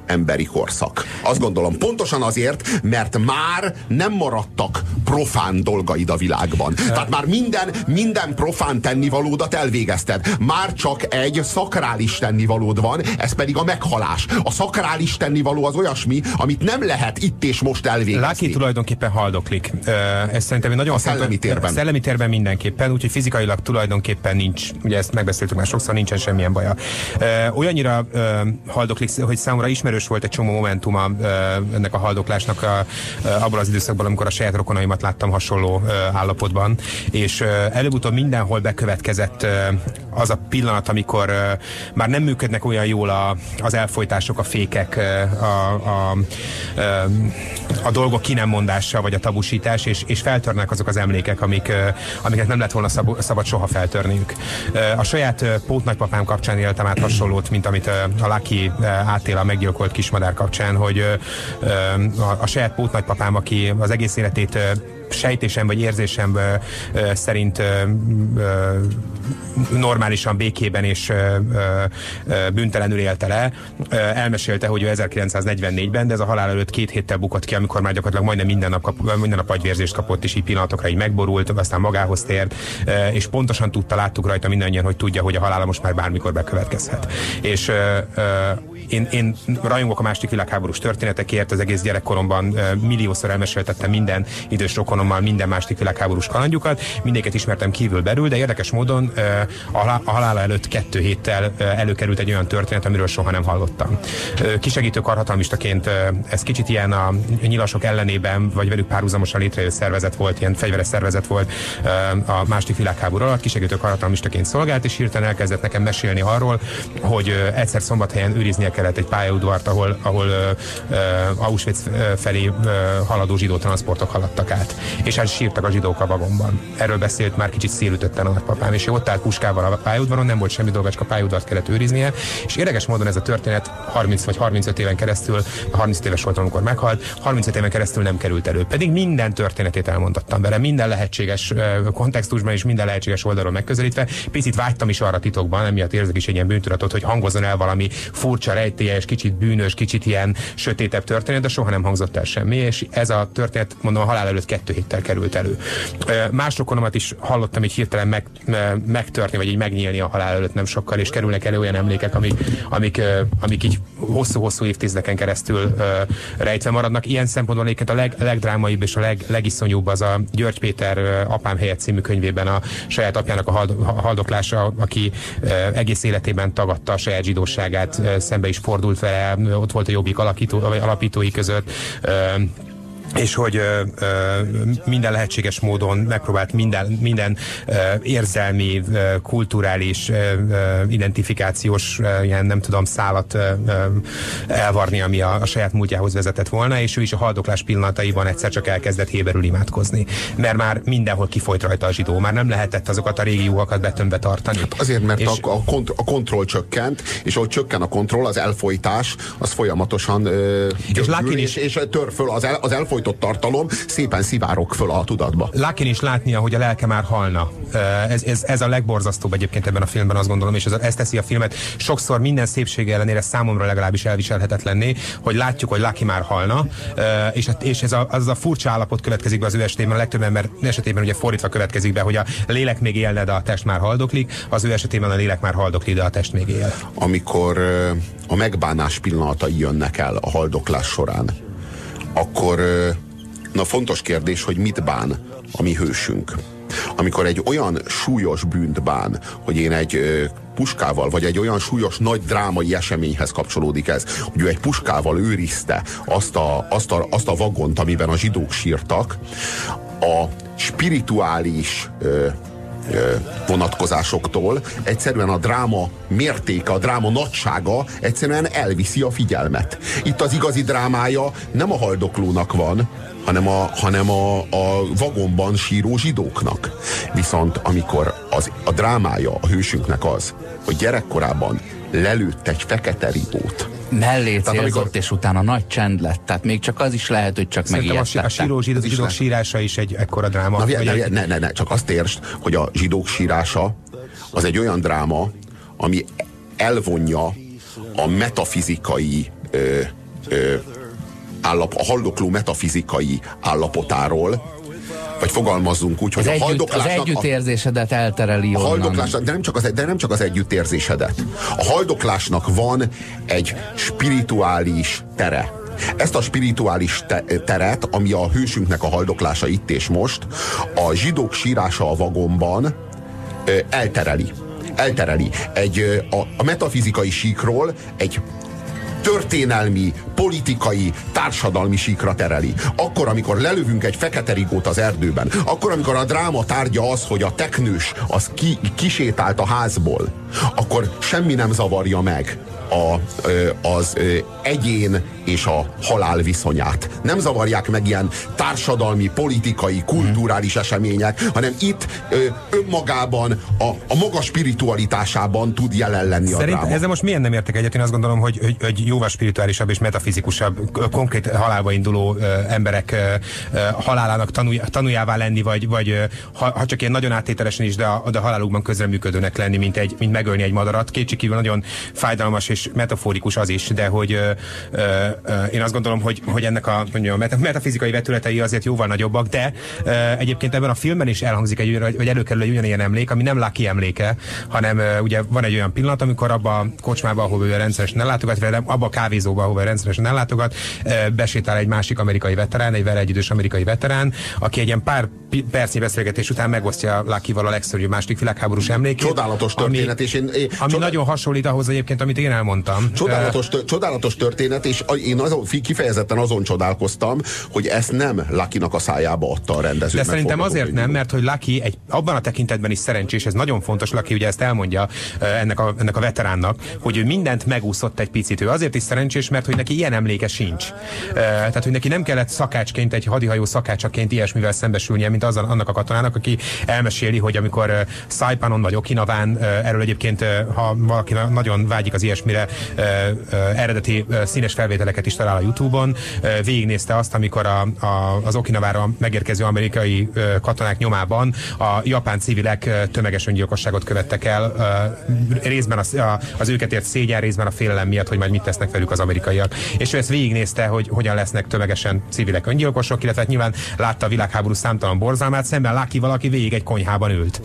emberi korszak. Azt gondolom, pontosan azért, mert már nem maradtak profán dolgaid a világban. Tehát már minden, minden profán tennivalódat elvégezted. Már csak egy szakrális tennivalód van, ez pedig a meghalás. A szakrális tennivaló az olyasmi, amit nem lehet itt és most elvégezni. Lucky tulajdonképpen haldoklik. Ez szerintem egy nagyon a szellemi térben. A szellemi térben mindenképpen, úgyhogy fizikailag tulajdonképpen nincs, ugye ezt megbeszéltük már sokszor, nincsen semmilyen baja. Olyannyira haldoklik, hogy számomra ismerős volt egy csomó momentuma ennek a haldoklásnak a, abban az időszakban, amikor a saját rokonaimat láttam hasonló állapotban, és előbb-utóbb mindenhol bekövetkezett az a pillanat, amikor már nem működnek olyan jól a, az elfojtások, a fékek, a, a, a, a dolgok ki nem mondása, vagy a tabusítás, és, és feltörnek azok az emlékek, amik, amiket nem lett volna szab, szabad soha feltörniük. A saját pótnagypapám kapcsán éltem át hasonlót, mint amit a Lucky átél a meggyilkolt kismadár kapcsán, hogy a, a saját pótnagypapám, aki az egész életét sejtésem vagy érzésem ö, ö, szerint ö, ö, normálisan, békében és ö, ö, bűntelenül élte le. Ö, elmesélte, hogy ő ezerkilencszáznegyvennégyben, de ez a halál előtt két héttel bukott ki, amikor már gyakorlatilag majdnem minden nap, kap, minden nap agyvérzést kapott, és így pillanatokra így megborult, aztán magához tért, ö, és pontosan tudta, láttuk rajta mindannyian, hogy tudja, hogy a halála most már bármikor bekövetkezhet. És ö, ö, Én, én rajongok a második világháborús történetekért, az egész gyerekkoromban uh, milliószor elmeséltettem minden idős rokonommal minden második világháborús kalandjukat, mindéket ismertem kívül-belül, de érdekes módon uh, a, a halála előtt kettő héttel uh, előkerült egy olyan történet, amiről soha nem hallottam. Uh, kisegítő karhatalmistaként uh, ez kicsit ilyen a nyilasok ellenében, vagy velük párhuzamosan létrejött szervezet volt, ilyen fegyveres szervezet volt uh, a második világháború alatt, kisegítő karhatalmistaként szolgált, és hirtelen elkezdett nekem mesélni arról, hogy uh, egyszer Szombathelyen őriznie kellett egy pályaudvart, ahol, ahol uh, uh, Auschwitz felé uh, haladó zsidó transportok haladtak át. És hát sírtak a zsidók a vagonban. Erről beszélt már kicsit szélütötten a nagypapám, és ő ott állt puskával a pályaudvaron, nem volt semmi dolga, csak a pályaudvart kellett őriznie, és érdekes módon ez a történet harminc vagy harmincöt éven keresztül, harmincöt éves voltam, amikor meghalt, harmincöt éven keresztül nem került elő. Pedig minden történetét elmondottam vele, minden lehetséges uh, kontextusban és minden lehetséges oldalról megközelítve. Picit vágytam is arra titokban, emiatt érzek is egy ilyen bűntudatot, hogy hangozzon el valami furcsa, rejtélyes, kicsit bűnös, kicsit ilyen sötétebb történet, de soha nem hangzott el semmi, és ez a történet, mondom, a halál előtt kettő héttel került elő. Más rokonomat is hallottam így hirtelen meg, megtörni, vagy így megnyílni a halál előtt nem sokkal, és kerülnek elő olyan emlékek, amik, amik, amik így hosszú-hosszú évtizedeken keresztül rejtve maradnak. Ilyen szempontból egyébként a leg, legdrámaibb és a leg, legiszonyúbb az a György Péter Apám helyett című könyvében a saját apjának a haldoklása, aki egész életében tagadta a saját zsidóságát, szembe is fordult vele, ott volt a Jobbik alakító, alapítói között, és hogy ö, ö, minden lehetséges módon megpróbált minden, minden ö, érzelmi, ö, kulturális, ö, ö, identifikációs ö, ilyen nem tudom szálat ö, ö, elvarni, ami a, a saját múltjához vezetett volna, és ő is a haldoklás pillanataiban egyszer csak elkezdett héberül imádkozni. Mert már mindenhol kifolyt rajta a zsidó, már nem lehetett azokat a régi juhakat betömbe tartani. Hát azért, mert és, a, a, kont- a kontroll csökkent, és ahogy csökken a kontroll, az elfojtás, az folyamatosan ö, és, gyöngül, és, és tör föl az, el, az elfolytás tartalom szépen szivárog föl a tudatba. Luckyn is látnia, hogy a lelke már halna. Ez, ez, ez a legborzasztóbb egyébként ebben a filmben, azt gondolom, és ez, ez teszi a filmet sokszor minden szépsége ellenére számomra legalábbis elviselhetetlenné, hogy látjuk, hogy Lucky már halna, és, és ez a, az a furcsa állapot következik be az ő esetében, a legtöbb ember esetében ugye fordítva következik be, hogy a lélek még élne, de a test már haldoklik, az ő esetében a lélek már haldoklik, de a test még él. Amikor a megbánás pillanatai jönnek el a haldoklás során, akkor na fontos kérdés, hogy mit bán a mi hősünk. Amikor egy olyan súlyos bűnt bán, hogy én egy puskával, vagy egy olyan súlyos nagy drámai eseményhez kapcsolódik ez, hogy ő egy puskával őrizte azt a, azt a, azt a vagont, amiben a zsidók sírtak, a spirituális ö, vonatkozásoktól egyszerűen a dráma mértéke, a dráma nagysága egyszerűen elviszi a figyelmet. Itt az igazi drámája nem a haldoklónak van, hanem a, hanem a, a vagonban síró zsidóknak. Viszont amikor az, a drámája a hősünknek az, hogy gyerekkorában lelőtt egy fekete ribót, mellé célzott, amikor... és utána nagy csend lett. Tehát még csak az is lehet, hogy csak megijedtettek. A síró zsidók, zsidók sírása is egy ekkora dráma. Na, ne, egy... ne, ne, ne, csak azt értsd, hogy a zsidók sírása az egy olyan dráma, ami elvonja a metafizikai ö, ö, állap, a haldokló metafizikai állapotáról, vagy fogalmazzunk úgy, az hogy együtt, a haldoklásnak... Az együttérzésedet eltereli a onnan. haldoklásnak, de nem, csak az, de nem csak az együttérzésedet. A haldoklásnak van egy spirituális tere. Ezt a spirituális te- teret, ami a hősünknek a haldoklása itt és most, a zsidók sírása a vagomban ö, eltereli. Eltereli. Egy, ö, a, a metafizikai síkról egy történelmi, politikai, társadalmi síkra tereli. Akkor, amikor lelövünk egy fekete rigót az erdőben, akkor, amikor a dráma tárgya az, hogy a teknős az ki, kisétált a házból, akkor semmi nem zavarja meg a, az egyén és a halál viszonyát. Nem zavarják meg ilyen társadalmi, politikai, kulturális események, hanem itt önmagában, a, a maga spiritualitásában tud jelen lenni a Szerint dráma. ezzel most milyen nem értek egyet? Én azt gondolom, hogy, hogy, hogy jóval spirituálisabb és metafizikusabb, konkrét halálba induló ö, emberek ö, ö, halálának tanulj, tanuljává lenni, vagy, vagy ö, ha, ha csak ilyen nagyon áttételesen is, de a, de a halálukban közreműködőnek lenni, mint, egy, mint megölni egy madarat. Kétségkívül nagyon fájdalmas és metaforikus az is, de hogy ö, ö, ö, én azt gondolom, hogy, hogy ennek a, a metafizikai vetületei azért jóval nagyobbak, de ö, egyébként ebben a filmben is elhangzik egy, vagy előkerül egy ugyanilyen emlék, ami nem Lucky emléke, hanem ö, ugye van egy olyan pillanat, amikor abba a kocsmába, ahol ő rendszeresen ellátogat, vagy abba a kávézóba, ahol rendszeresen ellátogat, ö, besétál egy másik amerikai veterán, egy vele egyidős amerikai veterán, aki egy ilyen pár percnyi beszélgetés után megosztja Luckyval a legszörnyűbb második világháborús emlékét. Csodálatos történet, ami, és én, én ami csodál... nagyon hasonlít ahhoz egyébként, amit én elmondtam. Csodálatos, tör, csodálatos történet, és én azon, kifejezetten azon csodálkoztam, hogy ezt nem Luckynak a szájába adta a rendező. De szerintem azért nem, mert hogy Lucky egy, abban a tekintetben is szerencsés, ez nagyon fontos, Lucky ugye ezt elmondja ennek a, ennek a veteránnak, hogy ő mindent megúszott egy picit. Ő azért is szerencsés, mert hogy neki ilyen emléke sincs. Tehát, hogy neki nem kellett szakácsként, egy hadihajó szakácsaként ilyesmivel szembesülnie, mint az, annak a katonának, aki elmeséli, hogy amikor Saipanon vagy Okinawán, erről egyébként, ha valaki nagyon vágyik az ilyesmire, eredeti színes felvételeket is talál a YouTube-on, végignézte azt, amikor a, a, az Okinavára megérkező amerikai katonák nyomában a japán civilek tömeges öngyilkosságot követtek el, részben az, a, az őket ért szégyen, részben a félelem miatt, hogy majd mit tesznek velük az amerikaiak. És ő ezt végignézte, hogy hogyan lesznek tömegesen civilek öngyilkosok, illetve nyilván látta a világháború számtalan borzalmát, szemben Lucky valaki végig egy konyhában ült.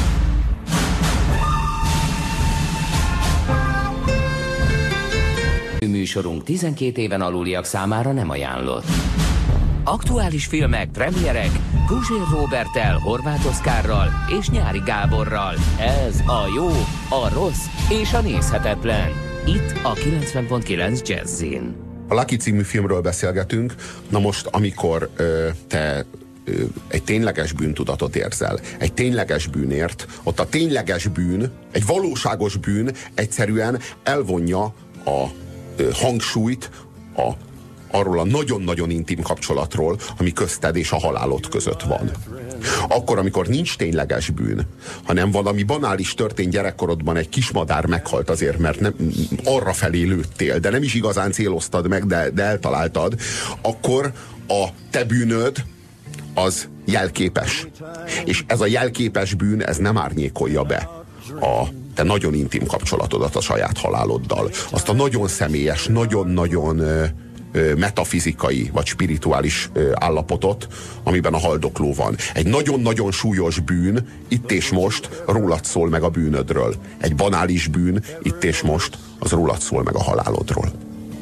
Műsorunk tizenkét éven aluliak számára nem ajánlott. Aktuális filmek, premierek, Guzsér Róberttel, Horváth Oszkárral és Nyári Gáborral. Ez a jó, a rossz és a nézhetetlen. Itt a kilencven pont kilenc Jazzin. A Lucky című filmről beszélgetünk. Na most, amikor ö, te ö, egy tényleges bűntudatot érzel, egy tényleges bűnért, ott a tényleges bűn, egy valóságos bűn egyszerűen elvonja a ö, hangsúlyt a arról a nagyon-nagyon intim kapcsolatról, ami közted és a halálod között van. Akkor, amikor nincs tényleges bűn, hanem valami banális történt gyerekkorodban, egy kismadár meghalt azért, mert nem, arra felé lőttél, de nem is igazán céloztad meg, de, de eltaláltad, akkor a te bűnöd az jelképes. És ez a jelképes bűn, ez nem árnyékolja be a te nagyon intim kapcsolatodat a saját haláloddal. Azt a nagyon személyes, nagyon-nagyon metafizikai vagy spirituális állapotot, amiben a haldokló van. Egy nagyon-nagyon súlyos bűn itt és most rólad szól meg a bűnödről. Egy banális bűn itt és most az rólad szól meg a halálodról.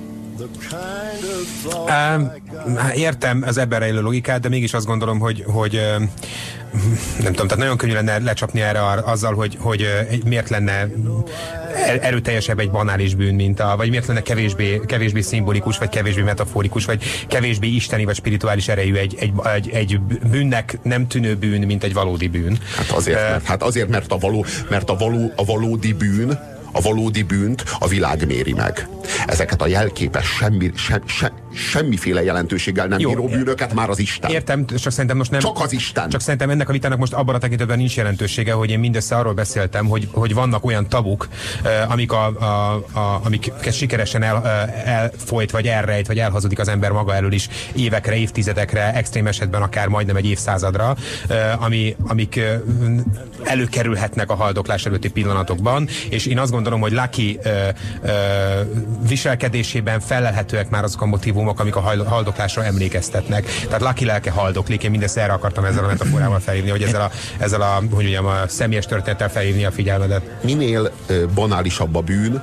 Um, értem az ebben rejlő logikát, de mégis azt gondolom, hogy, hogy um, nem tudom, tehát nagyon könnyű lenne lecsapni erre azzal, hogy, hogy uh, miért lenne erőteljesebb egy banális bűn, mint a, vagy miért lenne kevésbé, kevésbé szimbolikus, vagy kevésbé metaforikus, vagy kevésbé isteni, vagy spirituális erejű egy, egy, egy, egy bűnnek nem tűnő bűn, mint egy valódi bűn. Hát azért, uh, mert, hát azért, mert, a, való, mert a, való, a valódi bűn A valódi bűnt a világ méri meg. Ezeket a jelképes, semmi, sem, sem, semmiféle jelentőséggel nem bíró bűnöket már az Isten. Értem, csak szerintem most nem... Csak az Isten. Csak szerintem ennek a vitának most abban a tekintetben nincs jelentősége, hogy én mindössze arról beszéltem, hogy, hogy vannak olyan tabuk, amik a, a, a, amiket sikeresen el, elfolyt, vagy elrejt, vagy elhazudik az ember maga elől is évekre, évtizedekre, extrém esetben akár majdnem egy évszázadra, ami, amik előkerülhetnek a haldoklás előtti pillanatokban, és én azt gondolom, hogy Lucky ö, ö, viselkedésében felelhetőek már azok a motívumok, amik a haldoklásra emlékeztetnek. Tehát Lucky lelke haldoklik, én mindezt erre akartam ezzel a metaforával felhívni, hogy ezzel a, ezzel a, hogy mondjam, a személyes történettel felhívni a figyelmedet. Minél ö, banálisabb a bűn,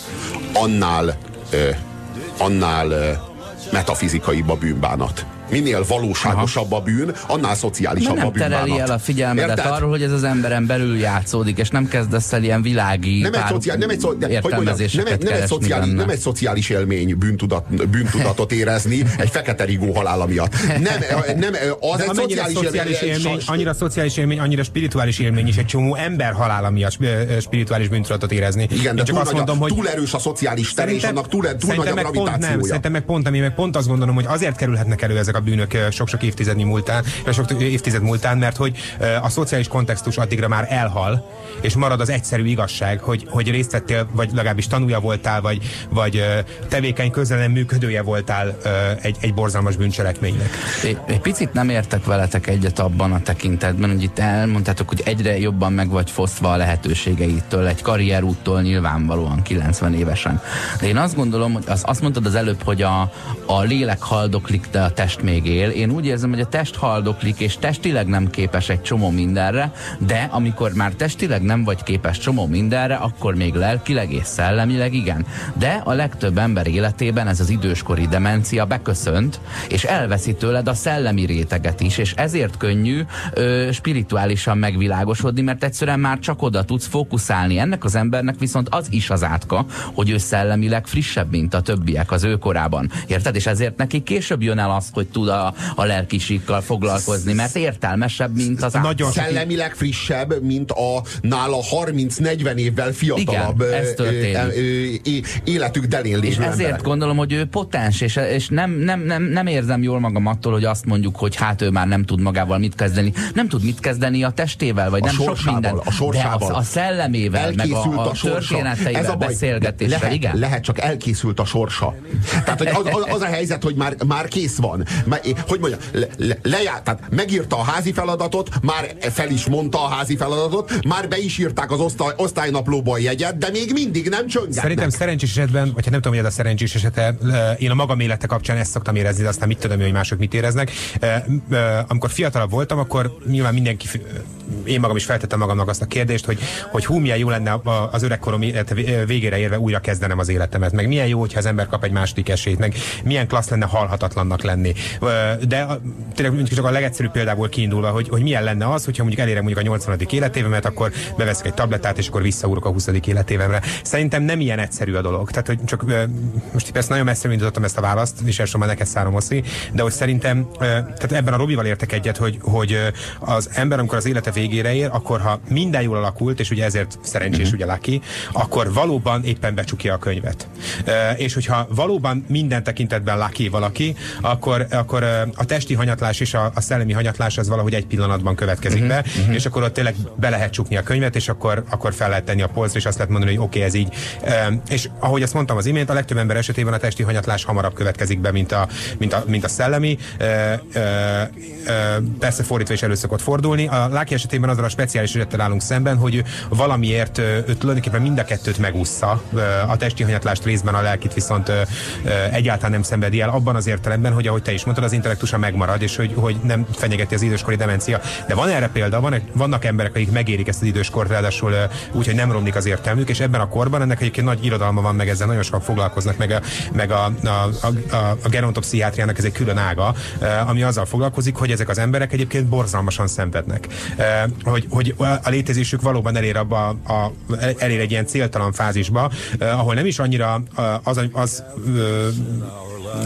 annál, ö, annál ö, metafizikaibb a bűnbánat. Minél valóságosabb a bűn, annál szociálisabb nem a bűnbánat. tereli el a figyelmedet Érted? arról, hogy ez az emberen belül játszódik, és nem kezdesz el ilyen világi nem egy, szociál, nem egy, szo de, értelmezéseket nem egy, nem egy szociális, nem egy szociális élmény bűntudat, bűntudatot érezni egy fekete rigó halála miatt. Nem, nem az de egy szociális, szociális élmény, élmény annyira szociális élmény, annyira spirituális élmény is egy csomó ember halála miatt spirituális bűntudatot érezni. Igen, de csak túl, azt mondom, hogy túl erős a szociális tere, és annak túl, túl nagy a gravitációja. Szerintem meg pont, ami meg pont azt gondolom, hogy azért kerülhetnek elő ezek a bűnök sok-sok évtizednyi múltán, sok évtized múltán, mert hogy a szociális kontextus addigra már elhal, és marad az egyszerű igazság, hogy, hogy részt vettél, vagy legalábbis tanúja voltál, vagy, vagy tevékeny közelen működője voltál egy, egy borzalmas bűncselekménynek. Egy, egy picit nem értek veletek egyet abban a tekintetben, hogy itt elmondtátok, hogy egyre jobban meg vagy fosztva a lehetőségeitől, egy karrierúttól nyilvánvalóan kilencven évesen. De én azt gondolom, hogy az, azt mondtad az előbb, hogy a, a lélek haldoklik, de a test még él. Én úgy érzem, hogy a test haldoklik, és testileg nem képes egy csomó mindenre, de amikor már testileg nem vagy képes csomó mindenre, akkor még lelkileg és szellemileg igen. De a legtöbb ember életében ez az időskori demencia beköszönt, és elveszi tőled a szellemi réteget is, és ezért könnyű ö, spirituálisan megvilágosodni, mert egyszerűen már csak oda tudsz fókuszálni. Ennek az embernek viszont az is az átka, hogy ő szellemileg frissebb, mint a többiek az ő korában. Érted? És ezért neki később jön el az, hogy tud a, a lelkisikkal foglalkozni, mert értelmesebb, mint az nagyon szellemileg frissebb, mint a nála harminc-negyven évvel fiatalabb. Igen, ez történik. Életük delén lévő És ezért emberek. gondolom, hogy ő potens, és, és nem, nem, nem, nem érzem jól magam attól, hogy azt mondjuk, hogy hát ő már nem tud magával mit kezdeni. Nem tud mit kezdeni a testével, vagy a nem sok minden. A sorsával. De a, a szellemével, meg a, a, a történeteivel, a beszélgetéssel, lehet, igen? Lehet, csak elkészült a sorsa. Tehát hogy az, az, az a helyzet, hogy már, már kész van. Már, hogy mondja, le, le, lejár, tehát megírta a házi feladatot, már fel is mondta a házi feladatot, már be is írták az osztály, osztálynaplóba a jegyet, de még mindig nem csöngetnek. Szerintem szerencsés esetben, vagy hát nem tudom, hogy ez a szerencsés esete, én a magam élete kapcsán ezt szoktam érezni, de aztán mit tudom, hogy mások mit éreznek. Amikor fiatalabb voltam, akkor nyilván mindenki, én magam is feltettem magamnak azt a kérdést, hogy, hogy hú, milyen jó lenne az öregkorom végére érve újra kezdenem az életemet, meg milyen jó, hogyha az ember kap egy második esélyt, meg milyen klassz lenne halhatatlannak lenni. De tényleg csak a legegyszerűbb példából kiindulva, hogy, hogy milyen lenne az, hogyha mondjuk elérem mondjuk a nyolcvanadik életévemet, akkor beveszek egy tablettát, és akkor visszaúrok a huszadik életévemre. Szerintem nem ilyen egyszerű a dolog. Tehát, hogy csak most persze nagyon messze indítottam ezt a választ, és elsősorban neked szárom oszi, de hogy szerintem, tehát ebben a Robival értek egyet, hogy, hogy az ember, amikor az élete végére ér, akkor ha minden jól alakult, és ugye ezért szerencsés, mm-hmm. ugye Lucky, akkor valóban éppen becsukja a könyvet. És hogyha valóban minden tekintetben Lucky valaki, akkor, akkor a testi hanyatlás és a, a szellemi hanyatlás az valahogy egy pillanatban következik uh-huh, be, uh-huh. és akkor ott tényleg be lehet csukni a könyvet, és akkor, akkor fel lehet tenni a polcra, és azt lehet mondani, hogy oké, okay, ez így. E, és ahogy azt mondtam az imént, a legtöbb ember esetében a testi hanyatlás hamarabb következik be, mint a, mint a, mint a szellemi. E, e, e, persze fordítva is elő szokott fordulni. A Lucky esetében azzal a speciális esettel állunk szemben, hogy ő valamiért ő tulajdonképpen mind a kettőt megúszza. A testi hanyatlást részben, a lelkit viszont egyáltalán nem szenvedi el, abban az értelemben, hogy ahogy te is mondtad, az intellektusa megmarad, és hogy, hogy nem fenyegeti az időskori demencia. De van erre példa, van, vannak emberek, akik megérik ezt az időskort, ráadásul úgy, hogy nem romlik az értelmük, és ebben a korban ennek egyébként nagy irodalma van, meg ezzel nagyon sokan foglalkoznak, meg a, meg a, a, a, a, a gerontopszichiátriának ez egy külön ága, ami azzal foglalkozik, hogy ezek az emberek egyébként borzalmasan szenvednek. Hogy, hogy a létezésük valóban elér, abba, a, elér egy ilyen céltalan fázisba, ahol nem is annyira az, az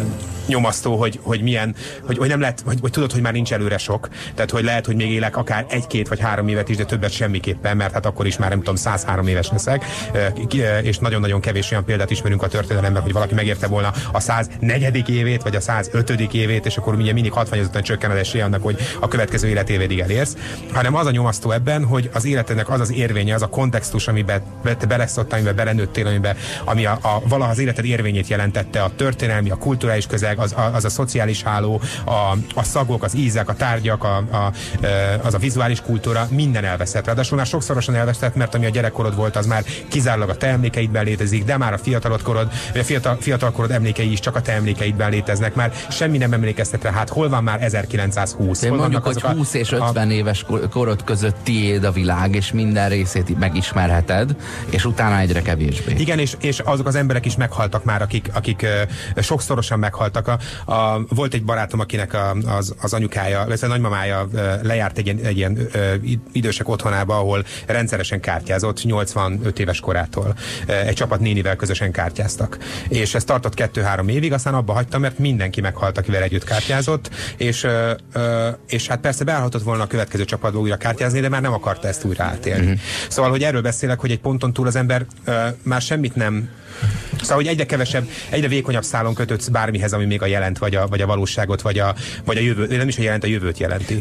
nyomasztó, hogy, hogy milyen, hogy, hogy nem lehet, hogy, hogy tudod, hogy már nincs előre sok, tehát hogy lehet, hogy még élek akár egy-két vagy három évet is, de többet semmiképpen, mert hát akkor is már nem tudom, száz három éves leszek, és nagyon-nagyon kevés olyan példát ismerünk a történelemben, hogy valaki megérte volna a száz negyedik évét, vagy a száz ötödik évét, és akkor ugye mindig hatványozottan csökken az esélye annak, hogy a következő életévédig elérsz, hanem az a nyomasztó ebben, hogy az életednek az az érvénye, az a kontextus, amiben te beleszottál, amiben belenőttél, amiben, ami a, a, valaha az életed érvényét jelentette, a történelmi, a kulturális közeg, az a, az a szociális háló, a, a szagok, az ízek, a tárgyak, a, a, az a vizuális kultúra, minden elveszett. Ráadásul már sokszorosan elveszett, mert ami a gyerekkorod volt, az már kizárólag a te emlékeidben létezik, de már a fiatalodkorod, vagy a fiatal, fiatalkorod emlékei is csak a te emlékeidben léteznek, már semmi nem emlékeztet rá. Hát hol van már ezerkilencszázhúsz? Én mondjuk, hogy húsz és ötven a... éves korod között tiéd a világ, és minden részét megismerheted, és utána egyre kevésbé. Igen, és, és azok az emberek is meghaltak már, akik, akik uh, sokszorosan meghaltak. A, a, volt egy barátom, akinek a, az, az anyukája, vagy a nagymamája uh, lejárt egy, egy ilyen uh, idősek otthonába, ahol rendszeresen kártyázott, nyolcvanöt éves korától. Uh, egy csapat nénivel közösen kártyáztak. És ez tartott kettő-három évig, aztán abba hagytam, mert mindenki meghalt, akivel együtt kártyázott, és, uh, uh, és hát persze beállhatott volna a következő csapatba újra kártyázni, de már nem akarta ezt újra átélni. Mm-hmm. Szóval, hogy erről beszélek, hogy egy ponton túl az ember uh, már semmit nem. Szóval, hogy egyre kevesebb, egyre vékonyabb szálon kötődsz bármihez, ami még a jelent, vagy a, vagy a valóságot, vagy a, vagy a jövő, nem is a jelent, a jövőt jelenti.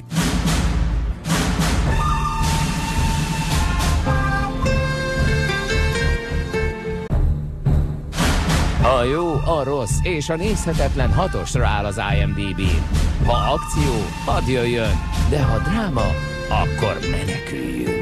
A jó, a rossz és a nézhetetlen hatosra áll az I M D B-n. Ha akció, hadd jöjjön, de ha dráma, akkor meneküljünk.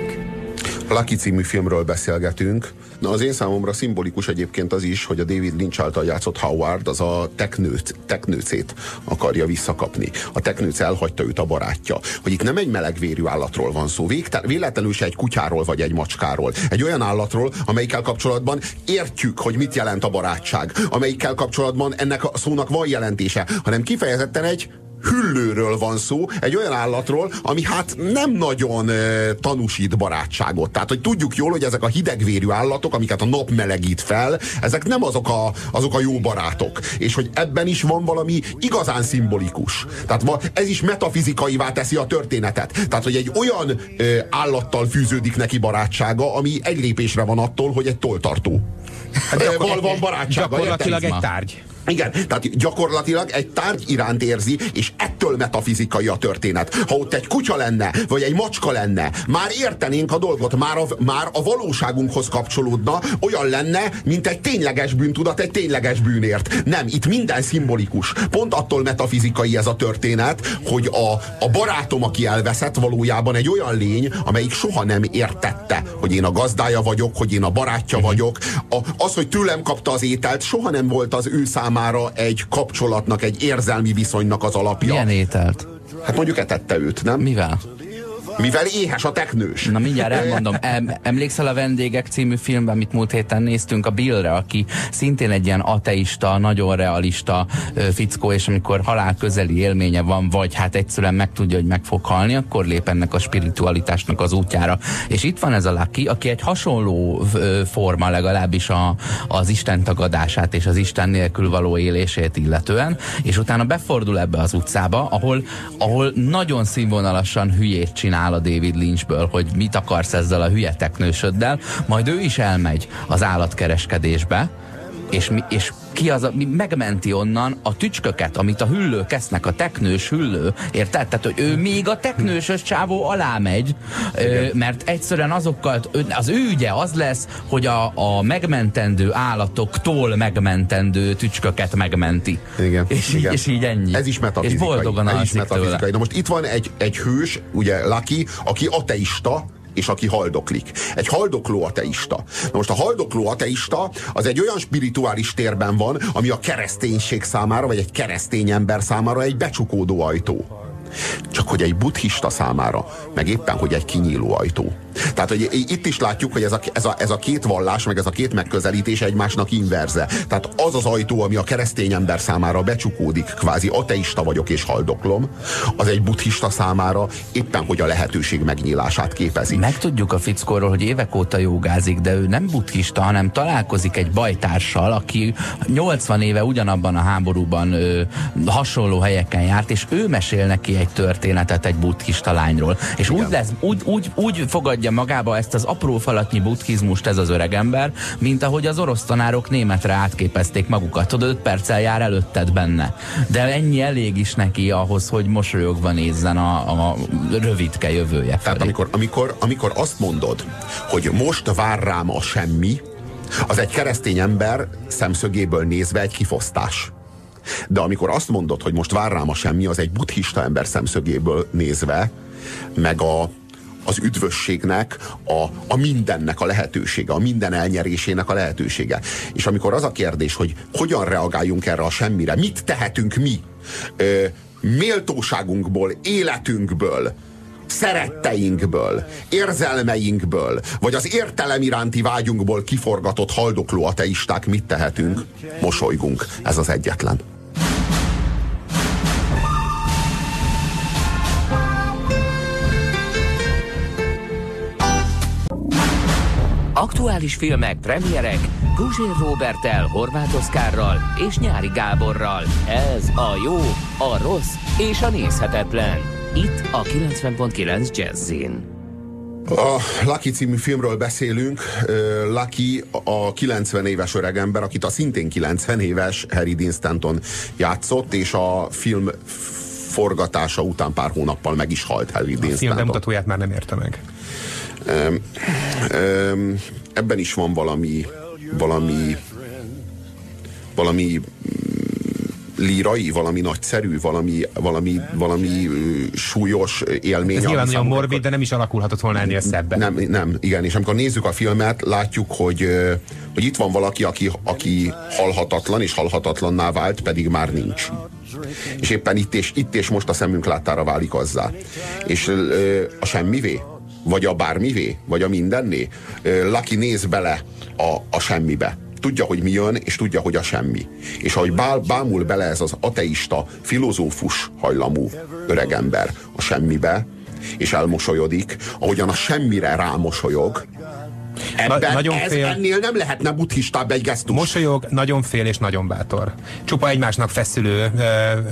A Lucky című filmről beszélgetünk. Na, az én számomra szimbolikus egyébként az is, hogy a David Lynch által játszott Howard az a teknőc, teknőcét akarja visszakapni. A teknőc elhagyta őt a barátja. Hogy itt nem egy melegvérű állatról van szó, végtel, véletlenül se egy kutyáról vagy egy macskáról. Egy olyan állatról, amelyikkel kapcsolatban értjük, hogy mit jelent a barátság. Amelyikkel kapcsolatban ennek a szónak van jelentése, hanem kifejezetten egy hüllőről van szó, egy olyan állatról, ami hát nem nagyon e, tanúsít barátságot. Tehát, hogy tudjuk jól, hogy ezek a hidegvérű állatok, amiket a nap melegít fel, ezek nem azok a, azok a jó barátok. És hogy ebben is van valami igazán szimbolikus. Tehát ez is metafizikaivá teszi a történetet. Tehát, hogy egy olyan e, állattal fűződik neki barátsága, ami egy lépésre van attól, hogy egy tolltartó. Hát gyakor- van barátsága. Gyakorlatilag egy tárgy. Igen, tehát gyakorlatilag egy tárgy iránt érzi, és ettől metafizikai a történet. Ha ott egy kutya lenne, vagy egy macska lenne, már értenénk a dolgot, már a, már a valóságunkhoz kapcsolódna, olyan lenne, mint egy tényleges bűntudat egy tényleges bűnért. Nem, itt minden szimbolikus. Pont attól metafizikai ez a történet, hogy a, a barátom, aki elveszett, valójában egy olyan lény, amelyik soha nem értette, hogy én a gazdája vagyok, hogy én a barátja mm-hmm. vagyok. A, az, hogy tőlem kapta az ételt, soha nem volt az ő számára mára egy kapcsolatnak, egy érzelmi viszonynak az alapja. Milyen ételt? Hát mondjuk etette őt, nem? Mivel? Mivel éhes a teknős. Na mindjárt elmondom. Em, emlékszel a Vendégek című filmben, amit múlt héten néztünk, a Billre, aki szintén egy ilyen ateista, nagyon realista ö, fickó, és amikor halál közeli élménye van, vagy hát egyszerűen megtudja, hogy meg fog halni, akkor lép ennek a spiritualitásnak az útjára. És itt van ez a Lucky, aki egy hasonló ö, forma, legalábbis a, az Isten tagadását és az Isten nélkül való élését illetően, és utána befordul ebbe az utcába, ahol, ahol nagyon színvonalasan hülyét csinál a David Lynchből, hogy mit akarsz ezzel a hülye teknősöddel, majd ő is elmegy az állatkereskedésbe, és, mi, és ki az, a, mi megmenti onnan a tücsköket, amit a hüllők esznek, a teknős hüllő, érted? Tehát, hogy ő még a teknősös csávó alá megy, ö, mert egyszerűen azokkal, az ő ügye az lesz, hogy a, a megmentendő állatoktól megmentendő tücsköket megmenti. Igen, és, igen. Így, és így ennyi. Ez is metafizikai. És boldogan Ez is alszik metafizikai. tőle. Na most itt van egy, egy hős, ugye Lucky, aki ateista, és aki haldoklik. Egy haldokló ateista. Na most a haldokló ateista az egy olyan spirituális térben van, ami a kereszténység számára, vagy egy keresztény ember számára egy becsukódó ajtó. Csak hogy egy buddhista számára, meg éppen, hogy egy kinyíló ajtó. Tehát, hogy itt is látjuk, hogy ez a, ez, a, ez a két vallás, meg ez a két megközelítés egymásnak inverze. Tehát az az ajtó, ami a keresztény ember számára becsukódik, kvázi ateista vagyok és haldoklom, az egy buddhista számára éppen, hogy a lehetőség megnyílását képezi. Megtudjuk a fickóról, hogy évek óta jogázik, de ő nem buddhista, hanem találkozik egy bajtársal, aki nyolcvan éve ugyanabban a háborúban ö, hasonló helyeken járt, és ő mesél neki egy történetet egy buddhista lányról. És úgy, lesz, úgy, úgy, úgy fogadja magába ezt az apró falatnyi buddhizmust ez az öregember, mint ahogy az orosz tanárok németre átképezték magukat. Tudod, öt perccel jár előtted benne. De ennyi elég is neki ahhoz, hogy mosolyogva nézzen a, a rövidke jövője felé. Tehát amikor, amikor, amikor azt mondod, hogy most vár rám a semmi, az egy keresztény ember szemszögéből nézve egy kifosztás. De amikor azt mondod, hogy most vár rám a semmi, az egy buddhista ember szemszögéből nézve, meg a, az üdvösségnek, a, a mindennek a lehetősége, a minden elnyerésének a lehetősége. És amikor az a kérdés, hogy hogyan reagáljunk erre a semmire, mit tehetünk mi, ö, méltóságunkból, életünkből, szeretteinkből, érzelmeinkből, vagy az értelem iránti vágyunkból kiforgatott haldokló ateisták mit tehetünk? Mosolygunk. Ez az egyetlen. Aktuális filmek, premierek, Guzsér Róberttel, Horváth Oszkárral és Nyári Gáborral. Ez a jó, a rossz és a nézhetetlen. Itt a kilencven pont kilenc Jazzin. A Lucky című filmről beszélünk. Lucky a kilencven éves öregember, akit a szintén kilencven éves Harry Dean Stanton játszott, és a film forgatása után pár hónappal meg is halt Harry Dean Stanton. A film bemutatóját már nem érte meg. Um, um, ebben is van valami valami valami lírai, valami nagyszerű, valami, valami, valami uh, súlyos élmény. Ez nyilván nagyon morbid, de nem is alakulhatott volna ennél szebben. Nem, nem, igen, és amikor nézzük a filmet, látjuk, hogy, hogy itt van valaki, aki, aki halhatatlan, és halhatatlanná vált, pedig már nincs. És éppen itt és, itt és most a szemünk láttára válik azzá. És uh, a semmivé? Vagy a bármivé? Vagy a mindenné? Uh, Lucky néz bele a, a semmibe. Tudja, hogy mi jön, és tudja, hogy a semmi. És ahogy bál, bámul bele ez az ateista, filozófus hajlamú öregember a semmibe, és elmosolyodik, ahogyan a semmire rámosolyog, ebben, Na, nagyon ez, fél, ennél nem lehetne buddhistább egy gesztus. Mosolyog, nagyon fél és nagyon bátor. Csupa egymásnak feszülő ö,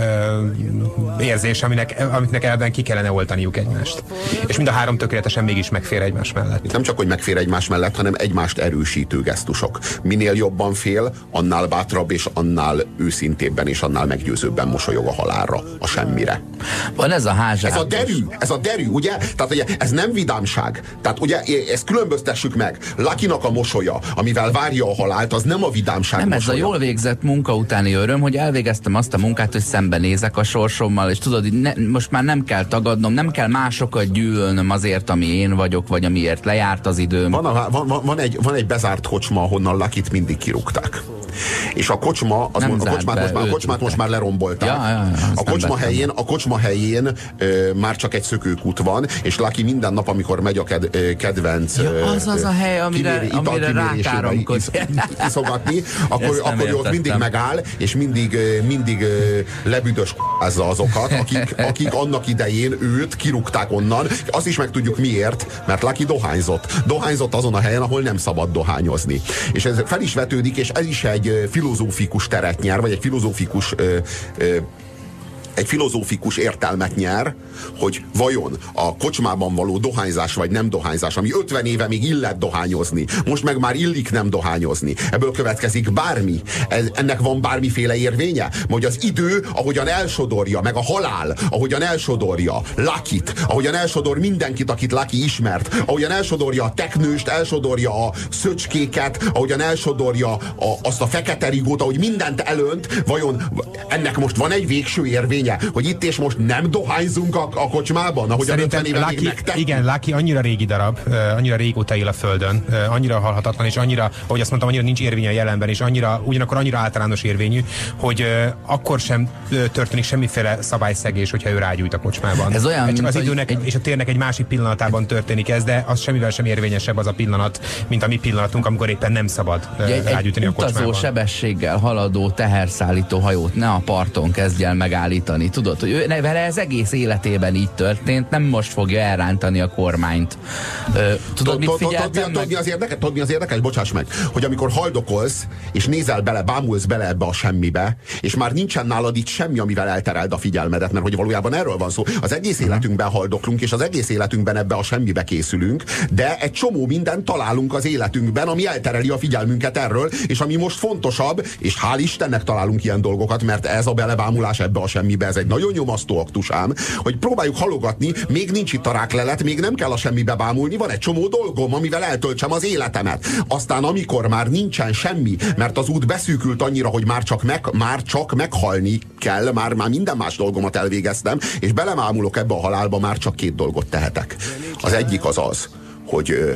ö, érzés, aminek, amiknek elben ki kellene oltaniuk egymást. És mind a három tökéletesen mégis megfér egymás mellett. Itt nem csak, hogy megfér egymás mellett, hanem egymást erősítő gesztusok. Minél jobban fél, annál bátrabb, és annál őszintébben, és annál meggyőzőbben mosolyog a halálra, a semmire. Van ez a házsák. Ez a derű, ez a derű, ugye? Tehát ugye, ez nem vidámság. Tehát ugye, ezt különböztessük meg. Luckynak a mosolya, amivel várja a halált, az nem a vidámság nem mosolya. Ez a jól végzett munka utáni öröm, hogy elvégeztem azt a munkát, hogy szembenézek a sorsommal, és tudod, ne, most már nem kell tagadnom, nem kell másokat gyűlölnöm azért, ami én vagyok, vagy amiért lejárt az időm. Van, a, van, van, egy, van egy bezárt kocsma, ahonnan Lucyt mindig kirúgták. És a kocsma, az mo- a kocsmát, most már, a kocsmát most már lerombolták. Ja, ja, ja, a, kocsma helyén, a kocsma helyén ö, már csak egy szökőkút van, és Lucky minden nap, amikor megy a ked, ö, kedvenc ja, az az a hely, amire, kiméri, amire rákáromkodik. Iszogatni, akkor, akkor ő ott mindig megáll, és mindig, mindig lebüdös k***ázza azokat, akik, akik annak idején őt kirúgták onnan. Azt is megtudjuk miért, mert Lucky dohányzott. Dohányzott azon a helyen, ahol nem szabad dohányozni. És ez fel is vetődik, és ez is egy filozófikus teret nyer, vagy egy filozófikus ö, ö, egy filozófikus értelmet nyer, hogy vajon a kocsmában való dohányzás vagy nem dohányzás, ami ötven éve még illet dohányozni, most meg már illik nem dohányozni. Ebből következik bármi. Ez, ennek van bármiféle érvénye? Hogy az idő, ahogyan elsodorja, meg a halál, ahogyan elsodorja Lucyt, ahogyan elsodor mindenkit, akit Lucky ismert, ahogyan elsodorja a teknőst, elsodorja a szöcskéket, ahogyan elsodorja a, azt a fekete rigót, ahogy mindent elönt, vajon ennek most van egy végső érvény? érvénye, hogy itt és most nem dohányzunk a, a kocsmában, ahogy szerintem a ötven éve Lucky, még megtettük? igen, Lucky annyira régi darab, annyira régóta él a Földön, annyira halhatatlan, és annyira, ahogy azt mondtam, annyira nincs érvénye a jelenben, és annyira, ugyanakkor annyira általános érvényű, hogy akkor sem történik semmiféle szabályszegés, hogyha ő rágyújt a kocsmában. Ez olyan, csak mint, az időnek egy... és a térnek egy másik pillanatában történik ez, de az semmivel sem érvényesebb az a pillanat, mint a mi pillanatunk, amikor éppen nem szabad egy, rágyújtani egy a kocsmában. Utazó sebességgel haladó teherszállító hajót ne a parton kezdj el megállítani. Tudod, hogy ő, vele ez egész életében így történt, nem most fogja elrántani a kormányt. Ö, tudod, mit figyeltem? Tudod, mi az érdekes? Tudod, mi az érdekes? Bocsáss meg, hogy amikor haldokolsz, és nézel bele, bámulsz bele ebbe a semmibe, és már nincsen nálad itt semmi, amivel eltereld a figyelmedet, mert hogy valójában erről van szó. Az egész életünkben haldoklunk, és az egész életünkben ebbe a semmibe készülünk, de egy csomó mindent találunk az életünkben, ami eltereli a figyelmünket erről, és ami most fontosabb, és hál' Istennek találunk ilyen dolgokat, mert ez a belebámulás ebbe a semmibe, ez egy nagyon nyomasztó aktus ám, hogy próbáljuk halogatni, még nincs itt a ráklelet, még nem kell a semmibe bámulni, van egy csomó dolgom, amivel eltöltsem az életemet. Aztán amikor már nincsen semmi, mert az út beszűkült annyira, hogy már csak, meg, már csak meghalni kell, már, már minden más dolgomat elvégeztem, és belemámulok ebbe a halálba, már csak két dolgot tehetek. Az egyik az az, hogy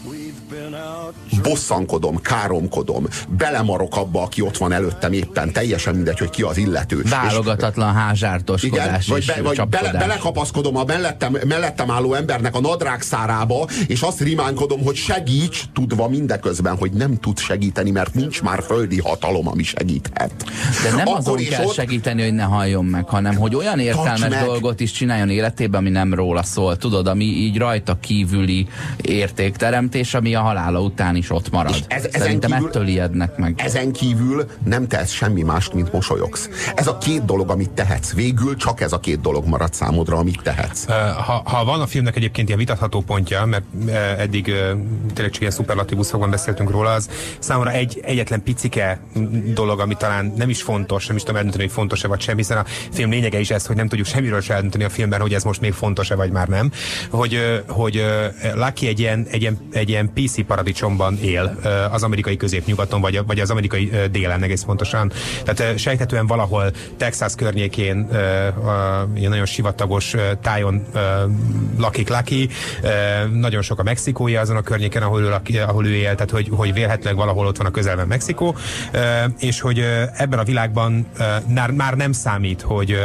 bosszankodom, káromkodom, belemarok abba, aki ott van előttem éppen, teljesen mindegy, hogy ki az illető. Válogatatlan házsártoskodás vagy, be, vagy bele, belekapaszkodom a mellettem, mellettem álló embernek a nadrág szárába, és azt rimánkodom, hogy segíts, tudva mindeközben, hogy nem tud segíteni, mert nincs már földi hatalom, ami segíthet. De nem Akkor azon kell ott... segíteni, hogy ne halljon meg, hanem hogy olyan értelmes dolgot is csináljon életében, ami nem róla szól. Tudod, ami így rajta kívüli értékteremtés, ami a halála után is ott marad. Ez, Szerintem kívül, ettől ijednek meg. Ezen kívül nem tehetsz semmi mást, mint mosolyogsz. Ez a két dolog, amit tehetsz. Végül csak ez a két dolog marad számodra, amit tehetsz. Ha, ha van a filmnek egyébként ilyen vitatható pontja, mert eddig tényleg csak ilyen szuperlatívuszokban beszéltünk róla, az számomra egy egyetlen picike dolog, ami talán nem is fontos, nem is tudom eldönteni, hogy fontos-e vagy sem, hiszen a film lényege is ez, hogy nem tudjuk semmiről se eldönteni a filmben, hogy ez most még fontos-e vagy már nem. Hogy, hogy Lucky egy ilyen, egy ilyen, egy ilyen pé cé paradicsomban él az amerikai középnyugaton, vagy, vagy az amerikai délen egész pontosan. Tehát sejthetően valahol Texas környékén ilyen nagyon sivatagos tájon lakik Lucky, nagyon sok a mexikói azon a környéken, ahol ő, ahol ő él, tehát hogy, hogy vélhetőleg valahol ott van a közelben Mexikó, és hogy ebben a világban már nem számít, hogy,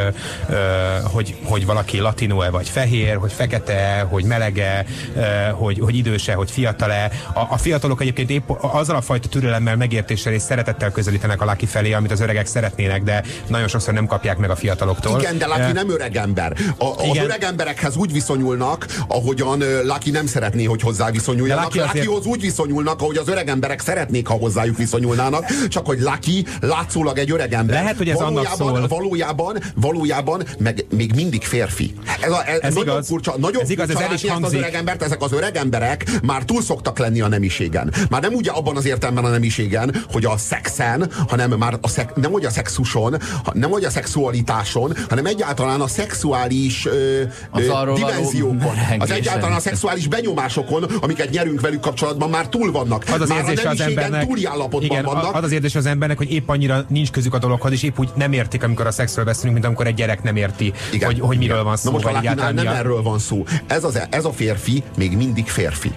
hogy, hogy valaki latino-e vagy fehér, hogy fekete, hogy melege, hogy, hogy időse, hogy fiatal-e. A, a fiatalok egyébként épp azzal a fajta türelemmel, megértéssel és szeretettel közelítenek a Lucky felé, amit az öregek szeretnének, de nagyon sokszor nem kapják meg a fiataloktól. Igen, de Lucky uh, nem öreg ember. A, az öreg emberekhez úgy viszonyulnak, ahogyan Lucky nem szeretné, hogy hozzá viszonyuljanak. Lucky azért... Luckyhoz úgy viszonyulnak, ahogy az öreg emberek szeretnék, ha hozzájuk viszonyulnának, csak hogy Lucky látszólag egy öreg ember. Lehet, hogy ez valójában, annak szól. Valójában, valójában meg még mindig férfi. Ez, a, ez, ez nagyon igaz. Furcsa, nagyon ez igaz, furcsa ez el is látni ezt az öreg embert, ezek az öreg emberek már túl szoktak lenni a nemiségen. Már nem ugye abban az értelemben a nemiségen, hogy a szexen, hanem már a szek, nem hogy a szexuson, nem hogy a szexualitáson, hanem egyáltalán a szexuális ö, ö, dimenziókon. Az egyáltalán a szexuális benyomásokon, amiket nyerünk velük kapcsolatban, már túl vannak. Az az már érzés a az embernek, túli állapotban igen, vannak. Az az érzés az embernek, hogy épp annyira nincs közük a dologhoz, és épp úgy nem értik, amikor a szexről beszélünk, mint amikor egy gyerek nem érti, igen, hogy, hogy miről van szó. Na most a Luckynál nem erről van szó. Ez, az, ez a férfi még mindig férfi.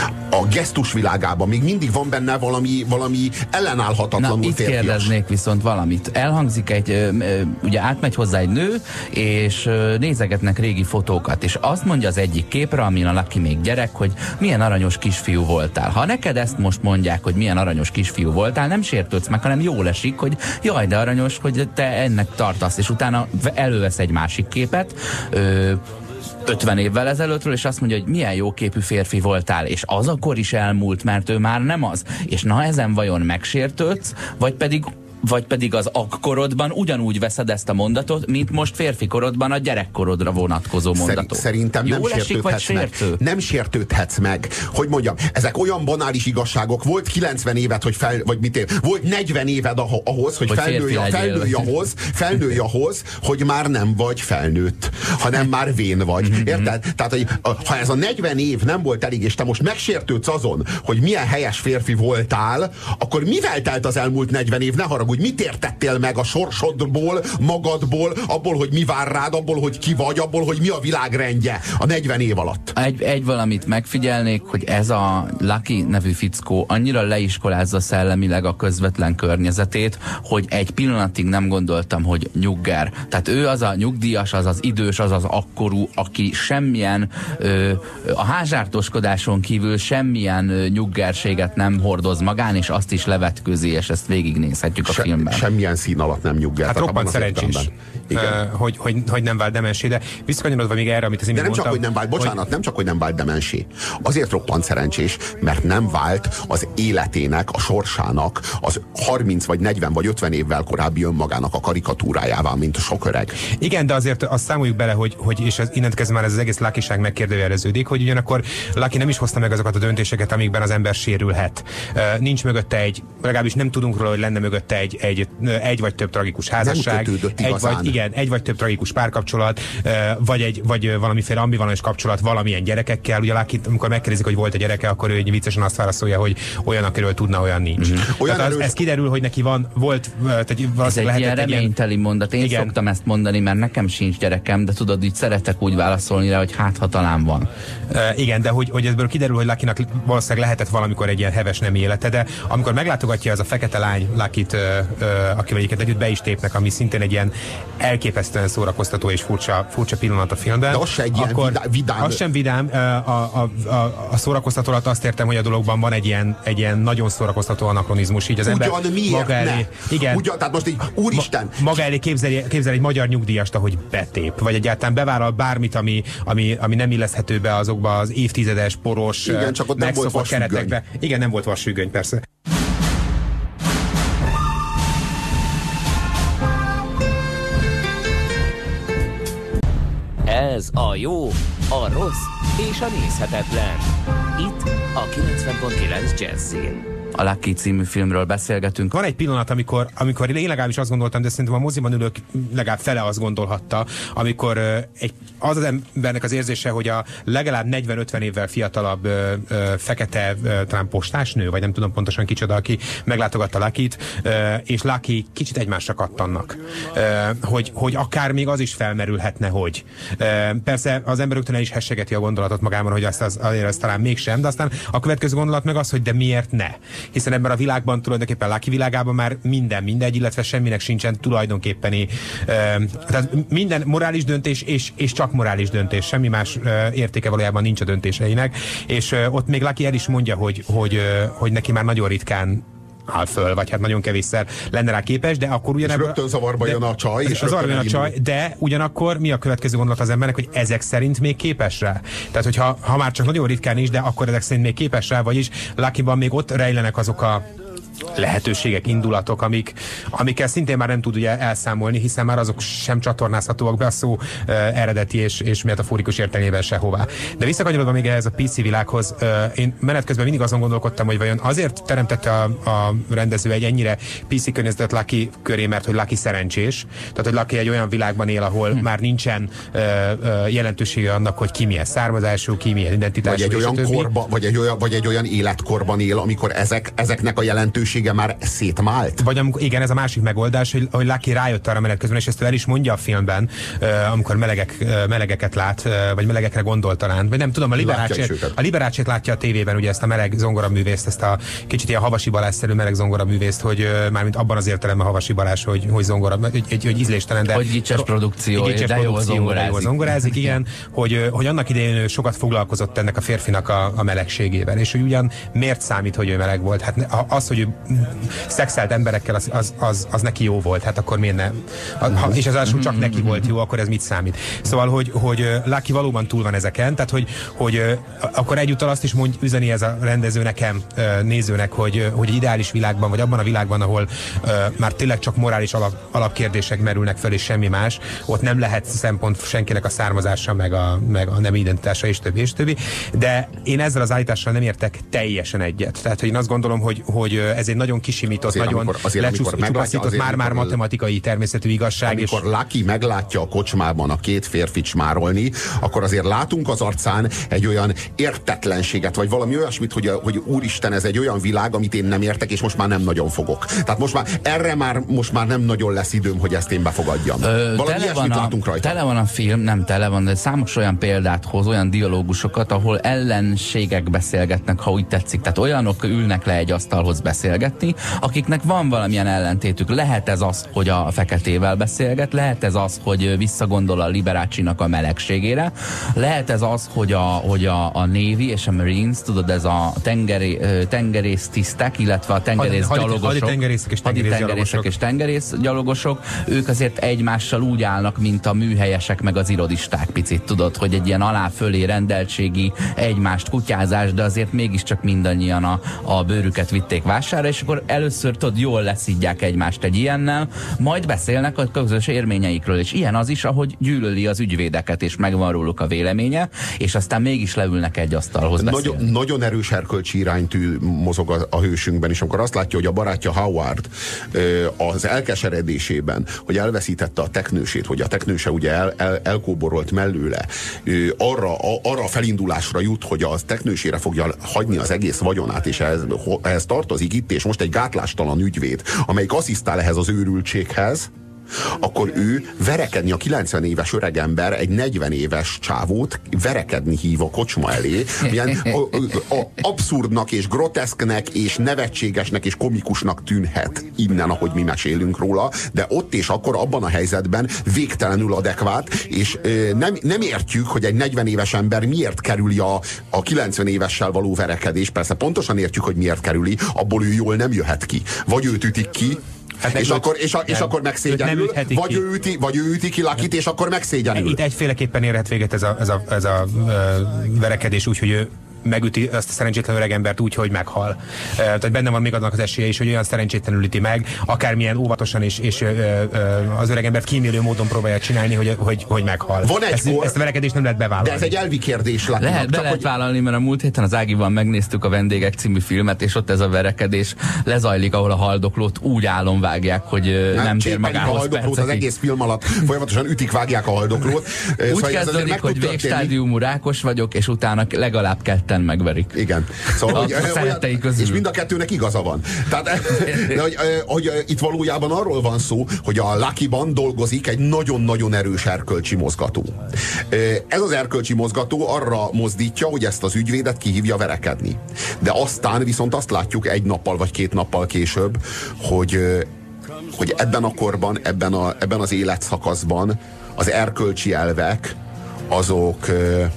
A gesztus világában még mindig van benne valami, valami ellenállhatatlanul Na, itt férfias. kérdeznék viszont valamit. Elhangzik egy, ugye átmegy hozzá egy nő, és nézegetnek régi fotókat, és azt mondja az egyik képre, amin a Lucky még gyerek, hogy milyen aranyos kisfiú voltál. Ha neked ezt most mondják, hogy milyen aranyos kisfiú voltál, nem sértődsz meg, hanem jól esik, hogy jaj, de aranyos, hogy te ennek tartasz, és utána elővesz egy másik képet, ö, ötven évvel ezelőttről, és azt mondja, hogy milyen jóképű férfi voltál, és az akkor is elmúlt, mert ő már nem az. És na ezen vajon megsértődsz, vagy pedig vagy pedig az akkorodban ugyanúgy veszed ezt a mondatot, mint most férfi korodban a gyerekkorodra vonatkozó mondatot. Szerintem nem sértődhetsz meg. Nem sértődhetsz meg. Hogy mondjam, ezek olyan banális igazságok. Volt kilencven évet, hogy fel, vagy mit ér, volt negyven éved ahhoz, hogy, hogy felnőj, felnőj ahhoz, felnőj ahhoz, hogy már nem vagy felnőtt, hanem már vén vagy. Érted? Tehát, hogy ha ez a negyven év nem volt elég, és te most megsértődsz azon, hogy milyen helyes férfi voltál, akkor mivel telt az elmúlt negyven év? Ne haragudj, hogy mit értettél meg a sorsodból, magadból, abból, hogy mi vár rád, abból, hogy ki vagy, abból, hogy mi a világrendje a negyven év alatt. Egy, egy valamit megfigyelnék, hogy ez a Lucky nevű fickó annyira leiskolázza szellemileg a közvetlen környezetét, hogy egy pillanatig nem gondoltam, hogy nyugger. Tehát ő az a nyugdíjas, az az idős, az az akkorú, aki semmilyen ö, a házsártoskodáson kívül semmilyen ö, nyuggerséget nem hordoz magán, és azt is levetkőzi, és ezt végignézhetjük a Se, filmben. Semmilyen szín alatt nem nyugger. Hát roppant szerencsés, uh, hogy, hogy, hogy nem vált demensé, de visszakanyarodva még erre, amit az imént de nem mondtam. Csak, hogy nem vált, bocsánat, hogy... nem csak, hogy nem vált demensé. Azért roppant szerencsés, mert nem vált az életének, a sorsának az harminc vagy negyven vagy ötven évvel korábbi önmagának a karikatúrájává, mint a sok öreg. Igen, de azért azt számoljuk bele, hogy, hogy és ez, innent kezdve már ez az egész Lucky-ság megkérdőjeleződik, hogy ugyanakkor Lucky nem is hozta meg azokat a döntéseket, amikben az ember sérülhet. Uh, nincs mögötte egy, legalábbis nem tudunk róla, hogy lenne mögötte egy, egy, egy vagy több tragikus házasság, egy vagy, igen, egy vagy több tragikus párkapcsolat, uh, vagy, egy, vagy valamiféle ambivalens kapcsolat valamilyen gyerekekkel. Ugye Lucky, amikor megkérdezik, hogy volt egy gyereke, akkor ő viccesen azt válaszolja, hogy olyan, akiről tudna, olyan nincs. Mm-hmm. Olyan az, ez kiderül, hogy neki van, volt, tehát ez egy ilyen reményteli mondat. Én igen. szoktam ezt mondani, mert nekem sincs gyerekem, de tudod, így szeretek úgy válaszolni rá, hogy hát ha talán van. Uh, igen, de hogy, hogy ebből kiderül, hogy Luckynak valószínűleg lehetett valamikor egy ilyen heves nem élete, de amikor meglátogatja ez a fekete lány Lucky-t, uh, uh, akivel egyiket együtt be is tépnek, ami szintén egy ilyen elképesztően szórakoztató és furcsa, furcsa pillanat a filmben. De az se egy akkor, ilyen vidám. Az sem vidám. Uh, a, a, a, a szórakoztató alatt azt értem, hogy a dologban van egy ilyen, egy ilyen nagyon szórakoztató anakronizmus. Így az ugyan ember miért maga elé, igen, ugyan, tehát most így, úristen! Ma, maga elé képzel, képzel egy magyar nyugdíjast, ahogy betép, vagy egyáltalán bevállal bármit, ami, ami, ami nem illeszthető be azokba az évtizedes, poros, igen, csak ott nem volt keretekbe. Igen, nem volt vasfüggöny, persze. Ez a jó, a rossz és a nézhetetlen. Itt a kilencven pont kilenc Jazzin. A Lucky című filmről beszélgetünk. Van egy pillanat, amikor, amikor én legalábbis azt gondoltam, de szerintem a moziban ülők legalább fele azt gondolhatta, amikor uh, egy, az az embernek az érzése, hogy a legalább negyven-ötven évvel fiatalabb uh, uh, fekete uh, talán postásnő, vagy nem tudom pontosan kicsoda, aki meglátogatta Lucky-t, uh, és Lucky kicsit egymásra kattannak. Uh, hogy, hogy akár még az is felmerülhetne, hogy. Uh, persze az ember rögtön el is hessegeti a gondolatot magában, hogy azt az, azért az talán mégsem, de aztán a következő gondolat meg az, hogy de miért ne? Hiszen ebben a világban, tulajdonképpen Lucky világában már minden mindegy, illetve semminek sincsen tulajdonképpeni, uh, tehát minden morális döntés és, és csak morális döntés, semmi más uh, értéke valójában nincs a döntéseinek, és uh, ott még Lucky el is mondja, hogy, hogy, uh, hogy neki már nagyon ritkán áll föl, vagy hát nagyon kevésszer lenne rá képes, de akkor ugyanebből... És rögtön zavarba jön a csaj, és rögtön jön a csaj, de ugyanakkor mi a következő gondolat az embernek, hogy ezek szerint még képes rá? Tehát, hogyha ha már csak nagyon ritkán is, de akkor ezek szerint még képes rá, vagyis Luckyban még ott rejlenek azok a lehetőségek, indulatok, amik, amikkel szintén már nem tud ugye elszámolni, hiszen már azok sem csatornázhatóak be a szó uh, eredeti és, és metaforikus értelmében sehová. De visszakanyarodva még ehhez a pé cé világhoz, uh, én menet közben mindig azon gondolkodtam, hogy vajon azért teremtette a, a rendező egy ennyire pé cé környezetet Lucky köré, mert hogy Lucky szerencsés, tehát hogy Lucky egy olyan világban él, ahol hm. már nincsen uh, uh, jelentősége annak, hogy ki milyen származású, ki milyen identitású. Vagy egy olyan korba, vagy egy olyan, vagy egy olyan életkorban él, amikor ezek, ezeknek a jelentősége már szétmált? Vagy amikor, igen, ez a másik megoldás, hogy, hogy Lucky rájött arra menet közben, és ezt el is mondja a filmben, uh, amikor melegek, uh, melegeket lát, uh, vagy melegekre gondol talán, vagy nem tudom, a Liberácsét, a Liberácsét látja a tévében, ugye ezt a meleg zongoraművészt, ezt a kicsit ilyen Havasi Balázs-szerű meleg zongoraművészt, hogy uh, mármint abban az értelemben Havasi Balázs, hogy, hogy zongora, egy, egy, egy ízléstelen, de... Hogy gicses produkció, gicses de produkció, jól zongorázik. Jól zongorázik, igen, hogy, hogy annak idején sokat foglalkozott ennek a férfinak a, a melegségével, és hogy ugyan miért számít, hogy ő meleg volt? Hát az, hogy ő szexelt emberekkel, az, az, az, az neki jó volt, hát akkor miért nem? Ha, és az első csak neki volt jó, akkor ez mit számít? Szóval, hogy, hogy Lucky valóban túl van ezeken, tehát hogy, hogy akkor egyúttal azt is mond, üzeni ez a rendező nekem, nézőnek, hogy, hogy egy ideális világban, vagy abban a világban, ahol már tényleg csak morális alap, alapkérdések merülnek fel, és semmi más, ott nem lehet szempont senkinek a származása, meg a, meg a nem identitása, és többi, és többi. De én ezzel az állítással nem értek teljesen egyet. Tehát, hogy én azt gondolom, hogy, hogy ez ez egy nagyon kisimított, azért, nagyon lecsúszított, már-már matematikai természetű igazság. Amikor és... Lucky meglátja a kocsmában a két férfit smárolni, akkor azért látunk az arcán egy olyan értetlenséget, vagy valami olyasmit, hogy, hogy úristen, ez egy olyan világ, amit én nem értek, és most már nem nagyon fogok. Tehát most már erre már, most már nem nagyon lesz időm, hogy ezt én befogadjam. Ö, valami ilyesmit a, látunk rajta. Tele van a film, nem tele van, de számos olyan példát hoz, olyan dialógusokat, ahol ellenségek beszélgetnek, ha úgy tetszik. Tehát olyanok ülnek le egy asztalhoz beszélgetni, akiknek van valamilyen ellentétük. Lehet ez az, hogy a feketével beszélget, lehet ez az, hogy visszagondol a Liberace-nak a melegségére, lehet ez az, hogy a, hogy a, a Navy és a Marines, tudod, ez a tengeri, tengerész tisztek, illetve a tengerész gyalogosok, haditengerészek és tengerészgyalogosok, és tengerészgyalogosok, ők azért egymással úgy állnak, mint a műhelyesek meg az irodisták picit, tudod, hogy egy ilyen alá-fölé rendeltségi egymást kutyázás, de azért mégiscsak mindannyian a, a bőrüket vitték vására, és akkor először tudod, jól leszidják egymást egy ilyennel, majd beszélnek a közös érményeikről, és ilyen az is, ahogy gyűlöli az ügyvédeket, és megvan róluk a véleménye, és aztán mégis leülnek egy asztalhoz beszélni. Nagyon, nagyon erős erkölcsi iránytű mozog a, a hősünkben, és amikor azt látja, hogy a barátja Howard az elkeseredésében, hogy elveszítette a teknősét, hogy a teknőse ugye el, el, elkóborolt mellőle, arra, a, arra a felindulásra jut, hogy a teknősére fogja hagyni az egész vagyonát, és ehhez, ehhez tartozik itt, és most egy gátlástalan ügyvéd, amelyik asszisztál ehhez az őrültséghez, akkor ő verekedni, a kilencven éves öregember egy negyven éves csávót verekedni hív a kocsma elé. Milyen a, a, a abszurdnak és groteszknek és nevetségesnek és komikusnak tűnhet innen, ahogy mi mesélünk róla, de ott és akkor abban a helyzetben végtelenül adekvát, és ö, nem, nem értjük, hogy egy negyven éves ember miért kerüli a, a kilencven évessel való verekedés. Persze pontosan értjük, hogy miért kerüli, abból ő jól nem jöhet ki. Vagy őt ütik ki, hát és, akkor, és, a, és akkor megszégyenül, vagy ő, üti, vagy ő üti ki Lakit, és akkor megszégyenül. Itt egyféleképpen érhet véget ez a, ez a, ez a uh, verekedés úgy, hogy ő megüti azt a szerencsétlen öregembert úgy, hogy meghal. Uh, tehát benne van még annak az esélye is, hogy olyan szerencsétlenül üti meg, akármilyen óvatosan és, és uh, uh, az öregembert kímélő módon próbálja csinálni, hogy, hogy, hogy meghal. Van egy ezt, kor, ezt a verekedést nem lehet bevállalni. De ez egy elvi kérdés. Lakinak, lehet, be lehet hogy... vállalni, mert a múlt héten az Ágiban megnéztük a Vendégek című filmet, és ott ez a verekedés lezajlik, ahol a haldoklót úgy álomvágják, hogy uh, nem, nem tér magához a haldoklót az egész film alatt folyamatosan ütik, vágják a haldoklót. Úgy szóval kezdődik, hogy végstádiumú rákos vagyok, és utána legalább ketten megverik. Igen. Szóval, hogy, olyan, közül. És mind a kettőnek igaza van. Tehát, de, hogy, hogy itt valójában arról van szó, hogy a Lucky-ban dolgozik egy nagyon-nagyon erős erkölcsi mozgató. Ez az erkölcsi mozgató arra mozdítja, hogy ezt az ügyvédet kihívja verekedni. De aztán viszont azt látjuk egy nappal vagy két nappal később, hogy, hogy ebben a korban, ebben, a, ebben az életszakaszban az erkölcsi elvek azok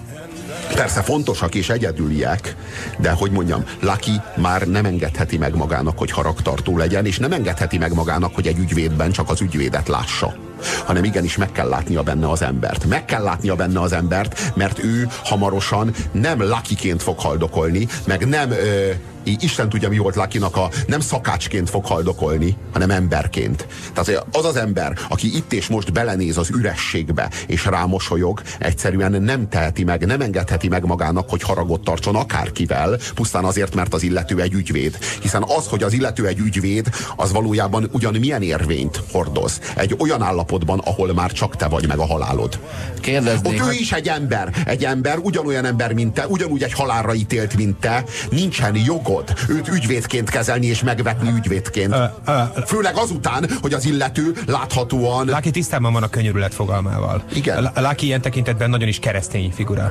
persze fontosak és egyedüliek, de hogy mondjam, Lucky már nem engedheti meg magának, hogy haragtartó legyen, és nem engedheti meg magának, hogy egy ügyvédben csak az ügyvédet lássa, hanem igenis meg kell látnia benne az embert. Meg kell látnia benne az embert, mert ő hamarosan nem Luckyként fog haldokolni, meg nem... Ö, Isten tudja, mi volt Luckynak a nem szakácsként fog haldokolni, hanem emberként. Tehát az az ember, aki itt és most belenéz az ürességbe, és rámosolyog, egyszerűen nem teheti meg, nem engedheti meg magának, hogy haragot tartson akárkivel, pusztán azért, mert az illető egy ügyvéd. Hiszen az, hogy az illető egy ügyvéd, az valójában ugyan milyen érvényt hordoz. Egy olyan állapotban, ahol már csak te vagy meg a halálod. Kérdeznék. Ott ő is egy ember. Egy ember, ugyanolyan ember, mint te, ugyanúgy egy halálra ítélt, mint te. Nincsen jogod őt ügyvédként kezelni és megvetni ügyvédként. Uh, uh, Főleg azután, hogy az illető láthatóan... Lucky tisztában van a könyörület fogalmával. Igen. Lucky ilyen tekintetben nagyon is keresztény figura.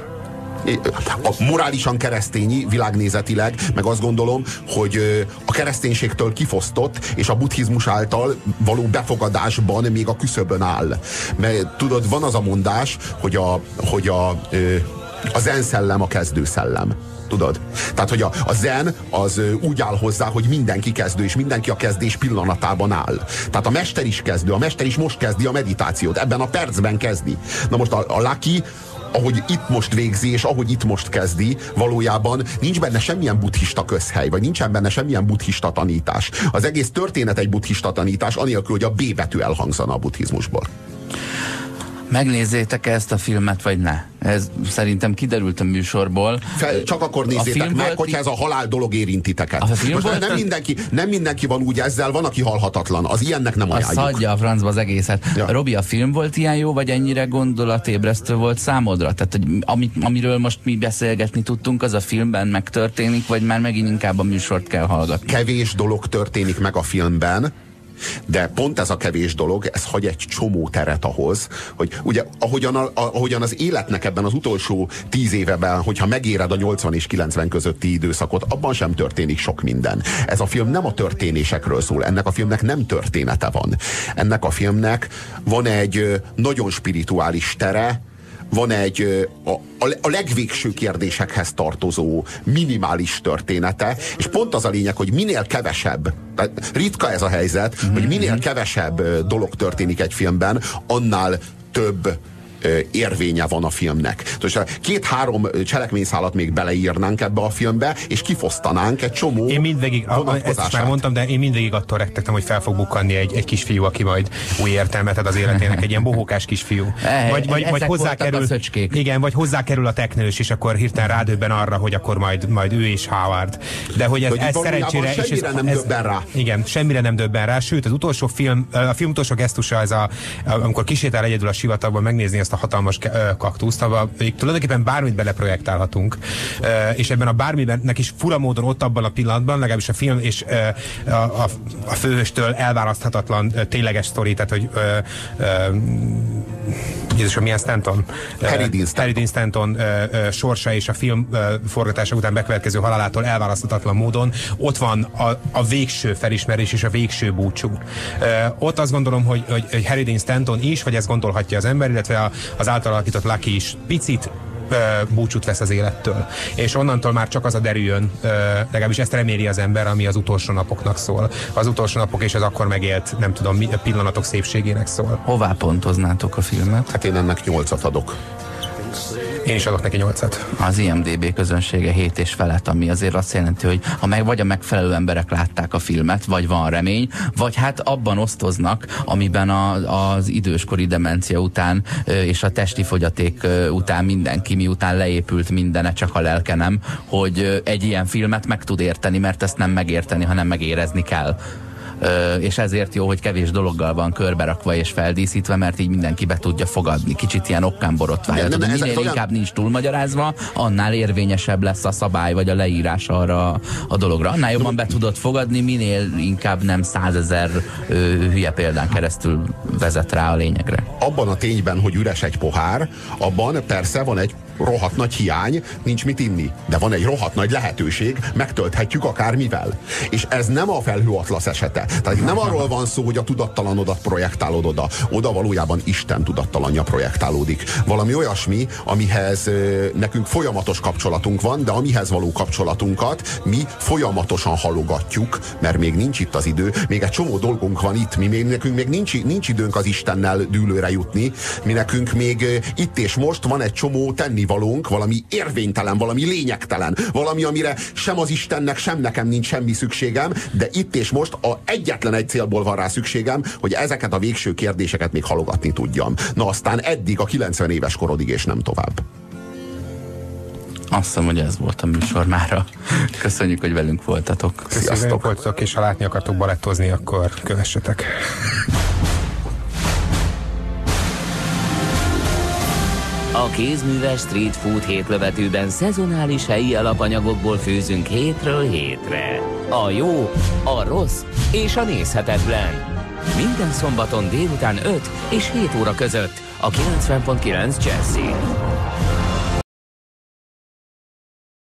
A morálisan keresztényi, világnézetileg, meg azt gondolom, hogy a kereszténységtől kifosztott, és a buddhizmus által való befogadásban még a küszöbön áll. Mert tudod, van az a mondás, hogy a, hogy a, a zen szellem a kezdő szellem. Tudod? Tehát, hogy a, a zen az úgy áll hozzá, hogy mindenki kezdő, és mindenki a kezdés pillanatában áll. Tehát a mester is kezdő, a mester is most kezdi a meditációt, ebben a percben kezdi. Na most a, a Lucky, ahogy itt most végzi, és ahogy itt most kezdi, valójában nincs benne semmilyen buddhista közhely, vagy nincsen benne semmilyen buddhista tanítás. Az egész történet egy buddhista tanítás, anélkül, hogy a B betű elhangzana a buddhizmusból. Megnézzétek ezt a filmet, vagy ne? Ez szerintem kiderült a műsorból. Fel, csak akkor nézzétek meg, volt, hogyha ez a halál dolog érintiteket. Most nem mindenki, nem mindenki van úgy ezzel, van, aki halhatatlan. Az ilyennek nem ajánljuk. Az hagyja a francba az egészet. Ja. Robi, a film volt ilyen jó, vagy ennyire gondolatébresztő volt számodra? Tehát, hogy amit, amiről most mi beszélgetni tudtunk, az a filmben megtörténik, vagy már megint inkább a műsort kell hallgatni? Kevés dolog történik meg a filmben, de pont ez a kevés dolog, ez hagy egy csomó teret ahhoz, hogy ugye ahogyan, a, ahogyan az életnek ebben az utolsó tíz éveben, hogyha megéred a nyolcvan és kilencven közötti időszakot, abban sem történik sok minden. Ez a film nem a történésekről szól, ennek a filmnek nem története van. Ennek a filmnek van egy nagyon spirituális tere, van egy a, a legvégső kérdésekhez tartozó minimális története, és pont az a lényeg, hogy minél kevesebb, ritka ez a helyzet, mm-hmm. hogy minél kevesebb dolog történik egy filmben, annál több érvénye van a filmnek. Két-három cselekményszálat még beleírnánk ebbe a filmbe, és kifosztanánk egy csomó én mindvégig, ezt már mondtam, de én mindvégig attól rettegtem, hogy fel fog bukkanni egy, egy kisfiú, aki majd új értelmet ad az életének, egy ilyen bohókás kisfiú. Vagy, vagy, vagy hozzákerül, igen, vagy hozzákerül a teknős, és akkor hirtelen rádöbben arra, hogy akkor majd, majd ő és Howard. De hogy ez, ez szerencsére... Semmire ez, nem ez, döbben rá. Igen, semmire nem döbben rá, sőt az utolsó film, a film utolsó gesztusa az a, amikor kisétál egyedül a sivatagban megnézni ezt a hatalmas kaktuszt, ahol tulajdonképpen bármit beleprojektálhatunk, és ebben a bármibennek is fura módon ott abban a pillanatban, legalábbis a film és a, a, a főhőstől elválaszthatatlan tényleges sztori, tehát hogy Jézusom, milyen Stanton? Harry Dean Stanton, Harry Dean Stanton sorsa és a film forgatása után bekövetkező halálától elválaszthatatlan módon ott van a, a végső felismerés és a végső búcsú. Ott azt gondolom, hogy, hogy, hogy Harry Dean Stanton is, vagy ezt gondolhatja az ember, illetve a, az által alakított Lucky is picit búcsút vesz az élettől. És onnantól már csak az a derüljön, legalábbis ezt reméli az ember, ami az utolsó napoknak szól. Az utolsó napok és az akkor megélt, nem tudom, pillanatok szépségének szól. Hová pontoznátok a filmet? Hát én ennek nyolcat adok. Én is adok neki nyolcat. Az I M D B közönsége hét és felett, ami azért azt jelenti, hogy ha meg vagy a megfelelő emberek látták a filmet, vagy van remény, vagy hát abban osztoznak, amiben a, az időskori demencia után és a testi fogyaték után mindenki, miután leépült mindene, csak a lelke nem, hogy egy ilyen filmet meg tud érteni, mert ezt nem megérteni, hanem megérezni kell. Uh, és ezért jó, hogy kevés dologgal van körberakva és feldíszítve, mert így mindenki be tudja fogadni. Kicsit ilyen okkánborotvája. Minél ez inkább olyan... nincs túlmagyarázva, annál érvényesebb lesz a szabály, vagy a leírás arra a dologra. Annál jobban be tudod fogadni, minél inkább nem százezer uh, hülye példán keresztül vezet rá a lényegre. Abban a tényben, hogy üres egy pohár, abban persze van egy rohadt nagy hiány, nincs mit inni. De van egy rohadt nagy lehetőség, megtölthetjük akármivel. És ez nem a felhőatlasz esete. Tehát nem arról van szó, hogy a tudattalanodat projektálod oda. Oda valójában Isten tudattalanja projektálódik. Valami olyasmi, amihez nekünk folyamatos kapcsolatunk van, de amihez való kapcsolatunkat mi folyamatosan halogatjuk, mert még nincs itt az idő, még egy csomó dolgunk van itt, mi még, nekünk még nincs, nincs időnk az Istennel dűlőre jutni, mi nekünk még itt és most van egy csomó tennivalónk, valami érvénytelen, valami lényegtelen, valami, amire sem az Istennek, sem nekem nincs semmi szükségem, de itt és most a egyetlen egy célból van rá szükségem, hogy ezeket a végső kérdéseket még halogatni tudjam. Na aztán eddig a kilencven éves korodig és nem tovább. Azt hiszem, hogy ez volt a műsor mára. Köszönjük, hogy velünk voltatok. Sziasztok! Voltatok, és ha látni akartok balettozni, akkor kövessetek. A kézműves street food hétlövetőben szezonális helyi alapanyagokból főzünk hétről hétre. A jó, a rossz és a nézhetetlen. Minden szombaton délután öt és hét óra között a kilencven pont kilenc Jazzin.